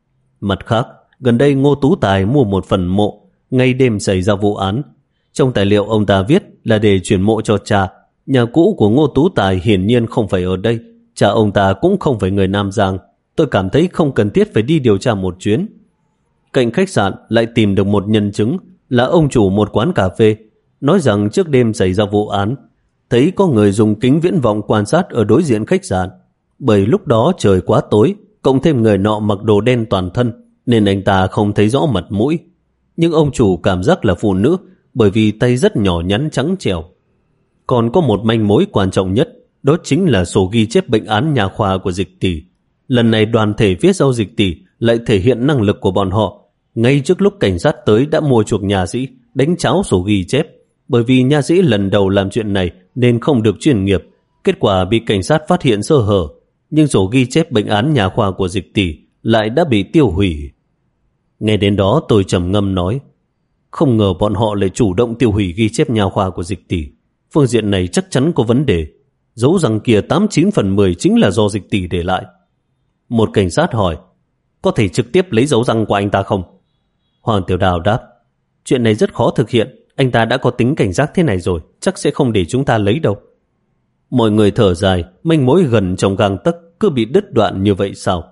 Mặt khác, gần đây Ngô Tú Tài mua một phần mộ, ngay đêm xảy ra vụ án. Trong tài liệu ông ta viết là để chuyển mộ cho cha. Nhà cũ của Ngô Tú Tài hiển nhiên không phải ở đây, cha ông ta cũng không phải người Nam Giang. tôi cảm thấy không cần thiết phải đi điều tra một chuyến. Cạnh khách sạn lại tìm được một nhân chứng là ông chủ một quán cà phê, nói rằng trước đêm xảy ra vụ án, thấy có người dùng kính viễn vọng quan sát ở đối diện khách sạn. Bởi lúc đó trời quá tối, cộng thêm người nọ mặc đồ đen toàn thân, nên anh ta không thấy rõ mặt mũi. Nhưng ông chủ cảm giác là phụ nữ, bởi vì tay rất nhỏ nhắn trắng trẻo. Còn có một manh mối quan trọng nhất, đó chính là sổ ghi chép bệnh án nha khoa của Dịch Tỷ. Lần này đoàn thể phía sau Dịch Tỷ lại thể hiện năng lực của bọn họ. Ngay trước lúc cảnh sát tới đã mua chuộc nha sĩ, đánh cháo sổ ghi chép. Bởi vì nha sĩ lần đầu làm chuyện này nên không được chuyên nghiệp, kết quả bị cảnh sát phát hiện sơ hở. Nhưng sổ ghi chép bệnh án nha khoa của Dịch Tỷ lại đã bị tiêu hủy. Nghe đến đó tôi trầm ngâm nói, không ngờ bọn họ lại chủ động tiêu hủy ghi chép nha khoa của Dịch Tỷ. Phương diện này chắc chắn có vấn đề. Dấu răng kia tám chín phần mười chính là do Dịch Tỷ để lại. Một cảnh sát hỏi, có thể trực tiếp lấy dấu răng của anh ta không? Hoàng Tiểu Đào đáp, chuyện này rất khó thực hiện. Anh ta đã có tính cảnh giác thế này rồi, chắc sẽ không để chúng ta lấy đâu. Mọi người thở dài, manh mối gần trong gang tấc cứ bị đứt đoạn như vậy sao?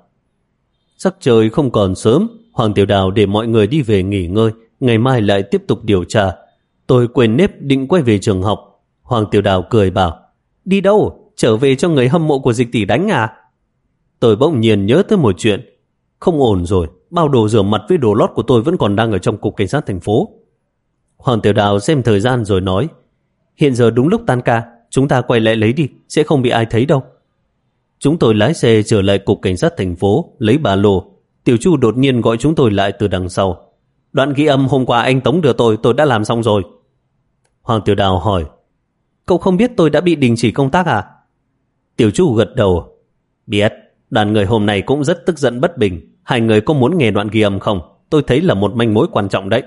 Sắc trời không còn sớm, Hoàng Tiểu Đào để mọi người đi về nghỉ ngơi, ngày mai lại tiếp tục điều tra. Tôi quên nếp định quay về trường học. Hoàng Tiểu Đào cười bảo, đi đâu? Trở về cho người hâm mộ của Dịch Tỷ đánh à? Tôi bỗng nhiên nhớ tới một chuyện. Không ổn rồi, bao đồ rửa mặt với đồ lót của tôi vẫn còn đang ở trong cục cảnh sát thành phố. Hoàng Tiểu Đào xem thời gian rồi nói, hiện giờ đúng lúc tan ca, chúng ta quay lại lấy đi, sẽ không bị ai thấy đâu. Chúng tôi lái xe trở lại cục cảnh sát thành phố, lấy ba lô. Tiểu Chu đột nhiên gọi chúng tôi lại từ đằng sau. Đoạn ghi âm hôm qua anh Tống đưa tôi, tôi đã làm xong rồi. Hoàng Tiểu Đào hỏi, cậu không biết tôi đã bị đình chỉ công tác à? Tiểu Chu gật đầu, biết. Đoàn người hôm nay cũng rất tức giận bất bình. Hai người có muốn nghe đoạn ghi âm không? Tôi thấy là một manh mối quan trọng đấy.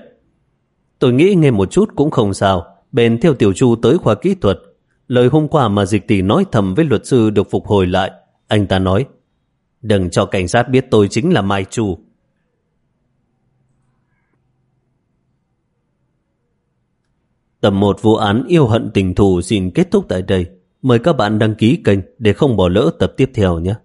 Tôi nghĩ nghe một chút cũng không sao, bèn theo Tiểu Chu tới khoa kỹ thuật. Lời hôm qua mà Dịch Tỷ nói thầm với luật sư được phục hồi lại. Anh ta nói, đừng cho cảnh sát biết tôi chính là Mai Chu. Tập một vụ án yêu hận tình thù xin kết thúc tại đây. Mời các bạn đăng ký kênh để không bỏ lỡ tập tiếp theo nhé.